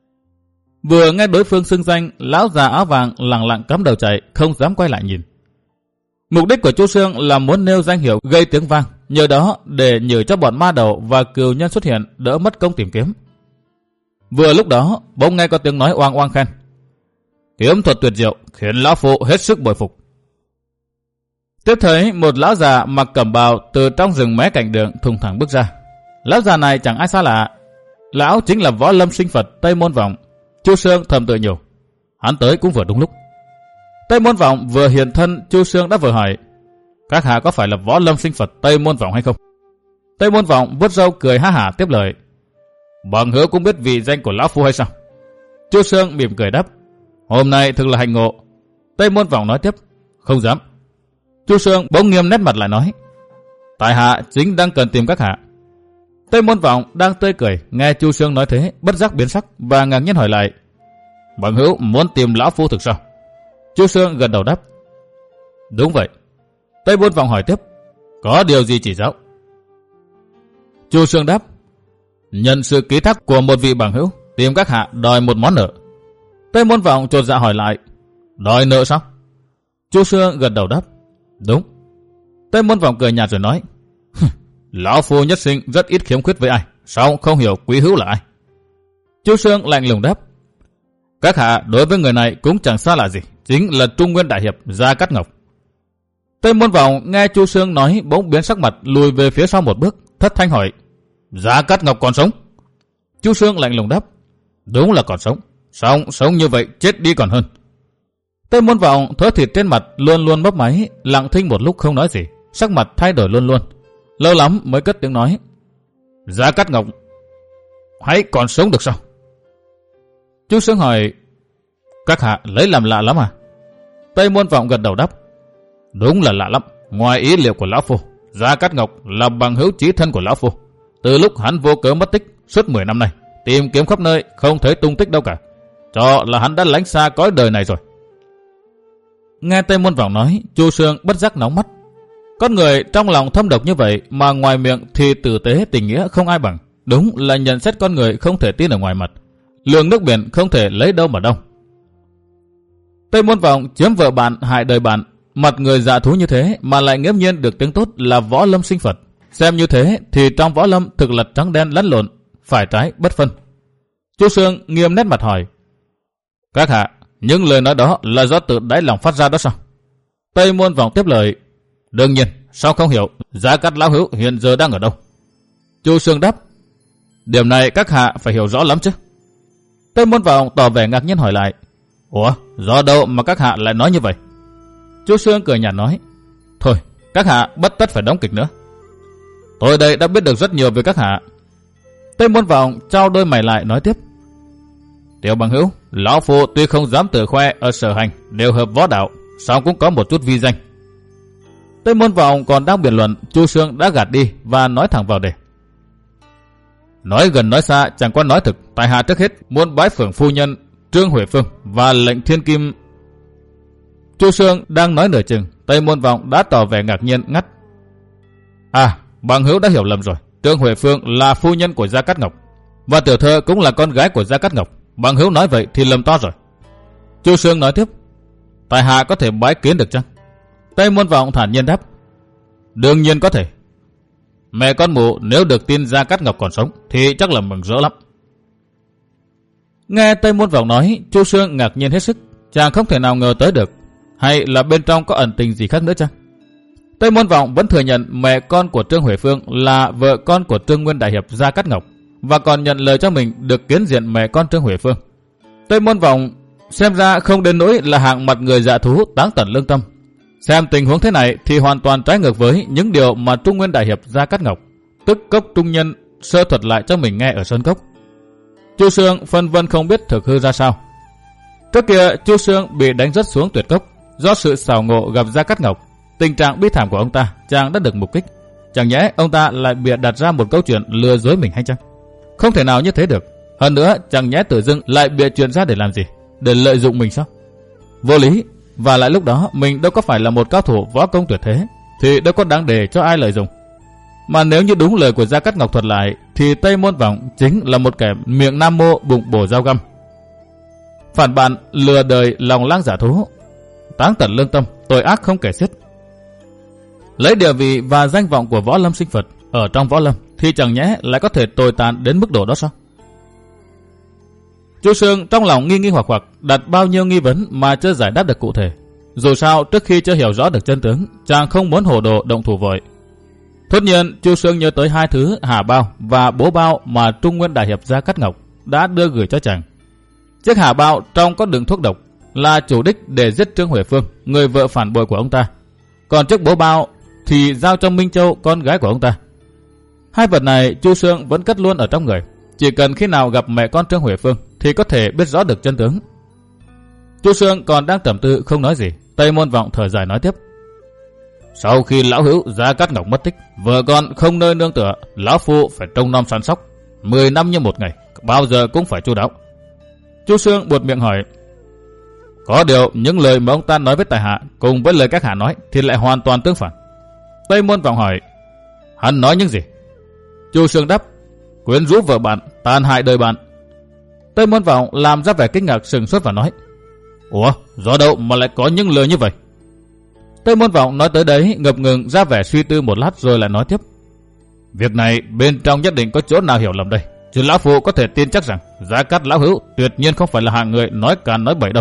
Vừa nghe đối phương xưng danh, lão già áo vàng lặng lặng cắm đầu chạy, không dám quay lại nhìn. Mục đích của Chu Xương là muốn nêu danh hiệu gây tiếng vang, nhờ đó để nhử cho bọn ma đầu và cừu nhân xuất hiện đỡ mất công tìm kiếm. Vừa lúc đó, bỗng nghe có tiếng nói oang oang khen: Kiếm thuật tuyệt diệu, khiến lão phu hết sức bội phục. Tiếp thấy một lão già mặc cẩm bào từ trong rừng mé cạnh đường thùng thẳng bước ra. Lão già này chẳng ai xa lạ, lão chính là Võ Lâm Sinh Phật Tây Môn Vọng. Chu Xương thầm tự nhủ, hắn tới cũng vừa đúng lúc. Tây Môn Vọng vừa hiện thân, Chu Xương đã vừa hỏi: Các hạ có phải là Võ Lâm Sinh Phật Tây Môn Vọng hay không? Tây Môn Vọng vuốt râu cười ha hả tiếp lời: Bằng hữu cũng biết vị danh của lão phu hay sao? Chu Xương mỉm cười đáp: Hôm nay thực là hạnh ngộ. Tây Môn Vọng nói tiếp: Không dám. Chu Xương bỗng nghiêm nét mặt lại nói: Tại hạ chính đang cần tìm các hạ. Tây Môn Vọng đang tươi cười, nghe Chu Xương nói thế, bất giác biến sắc và ngạc nhiên hỏi lại: Bằng hữu muốn tìm lão phu thực sao? Chu Xương gật đầu đáp: Đúng vậy. Tây Môn Vọng hỏi tiếp: Có điều gì chỉ giáo? Chu Xương đáp: Nhận sự ký thác của một vị bằng hữu, tìm các hạ đòi một món nợ. Tây Môn Vọng chột dạ hỏi lại: Đòi nợ sao? Chu Xương gật đầu đáp: Đúng. Tây Môn Vọng cười nhạt rồi nói: Lão phu nhất sinh rất ít khiếm khuyết với ai, sao không hiểu quý hữu là ai? Chu Xương lạnh lùng đáp: Các hạ đối với người này cũng chẳng xa lạ gì, chính là Trung Nguyên Đại Hiệp Gia Cát Ngọc. Tây Môn Vọng nghe Chu Xương nói bỗng biến sắc mặt, lùi về phía sau một bước, thất thanh hỏi: Gia Cát Ngọc còn sống? Chu Xương lạnh lùng đáp: Đúng là còn sống, sống sống như vậy chết đi còn hơn. Tây Môn Vọng thớ thịt trên mặt luôn luôn bấp máy, lặng thinh một lúc không nói gì, sắc mặt thay đổi luôn luôn. Lâu lắm mới cất tiếng nói: Gia Cát Ngọc hãy còn sống được sao? Chu Xương hỏi: Các hạ lấy làm lạ lắm à? Tây Môn Vọng gật đầu đáp: Đúng là lạ lắm, ngoài ý liệu của lão phu. Gia Cát Ngọc là bằng hữu chí thân của lão phu. Từ lúc hắn vô cớ mất tích suốt mười năm nay, tìm kiếm khắp nơi không thấy tung tích đâu cả, cho là hắn đã lánh xa cõi đời này rồi. Nghe Tây Môn Vọng nói, Chu Xương bất giác nóng mắt. Con người trong lòng thâm độc như vậy mà ngoài miệng thì tử tế tình nghĩa không ai bằng. Đúng là nhận xét con người không thể tin ở ngoài mặt, lượng nước biển không thể lấy đâu mà đông. Tây Môn Vọng chiếm vợ bạn hại đời bạn, mặt người dạ thú như thế mà lại nghiễm nhiên được tiếng tốt là Võ Lâm Sinh Phật. Xem như thế thì trong võ lâm thực là trắng đen lẫn lộn, phải trái bất phân. Chu Xương nghiêm nét mặt hỏi: Các hạ, những lời nói đó là do tự đáy lòng phát ra đó sao? Tây Môn Vọng tiếp lời: Đương nhiên, sao không hiểu Gia Cát lão hữu hiện giờ đang ở đâu? Chu Xương đáp: Điểm này các hạ phải hiểu rõ lắm chứ. Tây Môn Vọng tỏ vẻ ngạc nhiên hỏi lại: Ủa, do đâu mà các hạ lại nói như vậy? Chu Xương cười nhạt nói: Thôi, các hạ bất tất phải đóng kịch nữa. Tôi đây đã biết được rất nhiều về các hạ. Tây Môn Vọng trao đôi mày lại nói tiếp: Tiểu bằng hữu, lão phu tuy không dám tự khoe ở sở hành đều hợp võ đạo, song cũng có một chút vi danh. Tây Môn Vọng còn đang biện luận, Chu Xương đã gạt đi và nói thẳng vào đề: Nói gần nói xa chẳng qua nói thực, tại hạ trước hết muốn bái phưởng phu nhân Trương Huệ Phương và lệnh Thiên Kim. Chu Xương đang nói nửa chừng, Tây Môn Vọng đã tỏ vẻ ngạc nhiên ngắt: À, bằng hữu đã hiểu lầm rồi. Trương Huệ Phương là phu nhân của Gia Cát Ngọc, và tiểu thơ cũng là con gái của Gia Cát Ngọc. Bằng hữu nói vậy thì lầm to rồi. Chu Xương nói tiếp: Tại hạ có thể bái kiến được chăng? Tây Môn Vọng thản nhiên đáp. Đương nhiên có thể. Mẹ con mụ nếu được tin Gia Cát Ngọc còn sống thì chắc là mừng rỡ lắm. Nghe Tây Môn Vọng nói, Chu Sương ngạc nhiên hết sức. Chàng không thể nào ngờ tới được. Hay là bên trong có ẩn tình gì khác nữa chăng? Tây Môn Vọng vẫn thừa nhận mẹ con của Trương Huệ Phương là vợ con của Trương Nguyên Đại Hiệp Gia Cát Ngọc, và còn nhận lời cho mình được kiến diện mẹ con Trương Huệ Phương. Tây Môn Vọng xem ra không đến nỗi là hạng mặt người dạ thú táng tận lương tâm. Xem tình huống thế này thì hoàn toàn trái ngược với những điều mà Trung Nguyên Đại Hiệp Gia Cát Ngọc, tức Cốc Trung Nhân, sơ thuật lại cho mình nghe ở Sơn Cốc. Chu Sương phân vân không biết thực hư ra sao. Trước kia Chu Sương bị đánh rất xuống tuyệt cốc do sự xảo ngộ gặp Gia Cát Ngọc. Tình trạng bi thảm của ông ta chàng đã được mục kích. Chẳng nhẽ ông ta lại bịa đặt ra một câu chuyện lừa dối mình hay chăng? Không thể nào như thế được. Hơn nữa chẳng nhẽ tự dưng lại bịa chuyện ra để làm gì? Để lợi dụng mình sao? Vô lý. Và lại lúc đó mình đâu có phải là một cao thủ võ công tuyệt thế, thì đâu có đáng để cho ai lợi dụng. Mà nếu như đúng lời của Gia Cát Ngọc thuật lại, thì Tây Môn Vọng chính là một kẻ miệng nam mô bụng bổ dao găm, phản bạn, lừa đời, lòng lang giả thú, táng tận lương tâm, tội ác không kể xiết. Lấy địa vị và danh vọng của võ lâm sinh Phật ở trong võ lâm thì chẳng nhẽ lại có thể tồi tàn đến mức độ đó sao? Chu Sương trong lòng nghi nghi hoặc hoặc, đặt bao nhiêu nghi vấn mà chưa giải đáp được cụ thể. Dù sao trước khi chưa hiểu rõ được chân tướng, chàng không muốn hồ đồ động thủ vội. Thốt nhiên Chu Sương nhớ tới hai thứ hà bao và bố bao mà Trung Nguyên Đại Hiệp Gia Cát Ngọc đã đưa gửi cho chàng. Chiếc hà bao trong có đựng thuốc độc là chủ đích để giết Trương Huệ Phương, người vợ phản bội của ông ta. Còn chiếc bố bao thì giao cho Minh Châu, con gái của ông ta. Hai vật này Chu Sương vẫn cất luôn ở trong người. Chỉ cần khi nào gặp mẹ con Trương Huệ Phương thì có thể biết rõ được chân tướng. Chu Sương còn đang trầm tư không nói gì. Tây Môn Vọng thở dài nói tiếp. Sau khi lão hữu Gia Cát Ngọc mất tích, vợ con không nơi nương tựa, lão phu phải trông nom săn sóc, mười năm như một ngày, bao giờ cũng phải chu đáo. Chu Sương buột miệng hỏi. Có điều những lời mà ông ta nói với tại hạ cùng với lời các hạ nói thì lại hoàn toàn tương phản. Tây Môn Vọng hỏi. Hắn nói những gì? Chu Sương đáp. Quyến rũ vợ bạn, tàn hại đời bạn. Tây Môn Vọng làm ra vẻ kinh ngạc sừng sốt và nói. Ủa, do đâu mà lại có những lời như vậy? Tây Môn Vọng nói tới đấy ngập ngừng ra vẻ suy tư một lát rồi lại nói tiếp. Việc này bên trong nhất định có chỗ nào hiểu lầm đây, chứ lão phu có thể tin chắc rằng Gia Cát lão hữu tuyệt nhiên không phải là hạng người nói càn nói bậy đâu.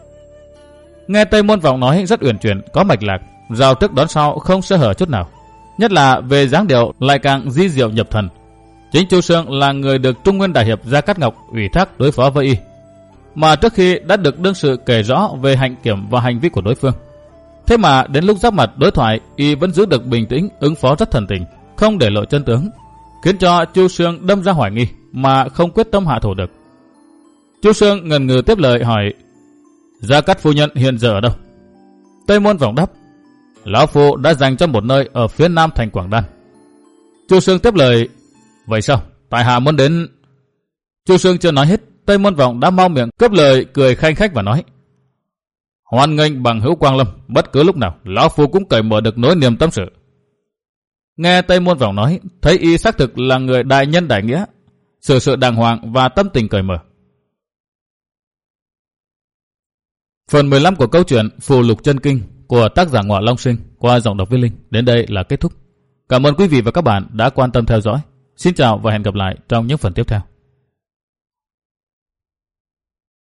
Nghe Tây Môn Vọng nói rất uyển chuyển, có mạch lạc, rào trước đón sau, không sơ hở chút nào. Nhất là về dáng điệu lại càng di diệu nhập thần. Chính Chu Sương là người được Trung Nguyên Đại Hiệp Gia Cát Ngọc ủy thác đối phó với y, mà trước khi đã được đương sự kể rõ về hạnh kiểm và hành vi của đối phương. Thế mà đến lúc giáp mặt đối thoại, y vẫn giữ được bình tĩnh, ứng phó rất thần tình, không để lộ chân tướng, khiến cho Chu Sương đâm ra hoài nghi mà không quyết tâm hạ thủ được. Chu Sương ngần ngừ tiếp lời hỏi. Gia Cát phu nhân hiện giờ ở đâu? Tây Môn Vọng đáp. Lão phu đã dành cho một nơi ở phía nam thành Quảng Đan. Chu Sương tiếp lời. Vậy sao? Tại hạ muốn đến... Chu Sương chưa nói hết, Tây Môn Vọng đã mau miệng cướp lời, cười khanh khách và nói. Hoan nghênh bằng hữu Quang Lâm, bất cứ lúc nào lão phu cũng cởi mở được nỗi niềm tâm sự. Nghe Tây Môn Vọng nói, thấy y xác thực là người đại nhân đại nghĩa, xử sự đàng hoàng và tâm tình cởi mở. Phần mười lăm của câu chuyện Phù Lục Chân Kinh của tác giả Ngọa Long Sinh qua giọng đọc Viết Linh đến đây là kết thúc. Cảm ơn quý vị và các bạn đã quan tâm theo dõi. Xin chào và hẹn gặp lại trong những phần tiếp theo.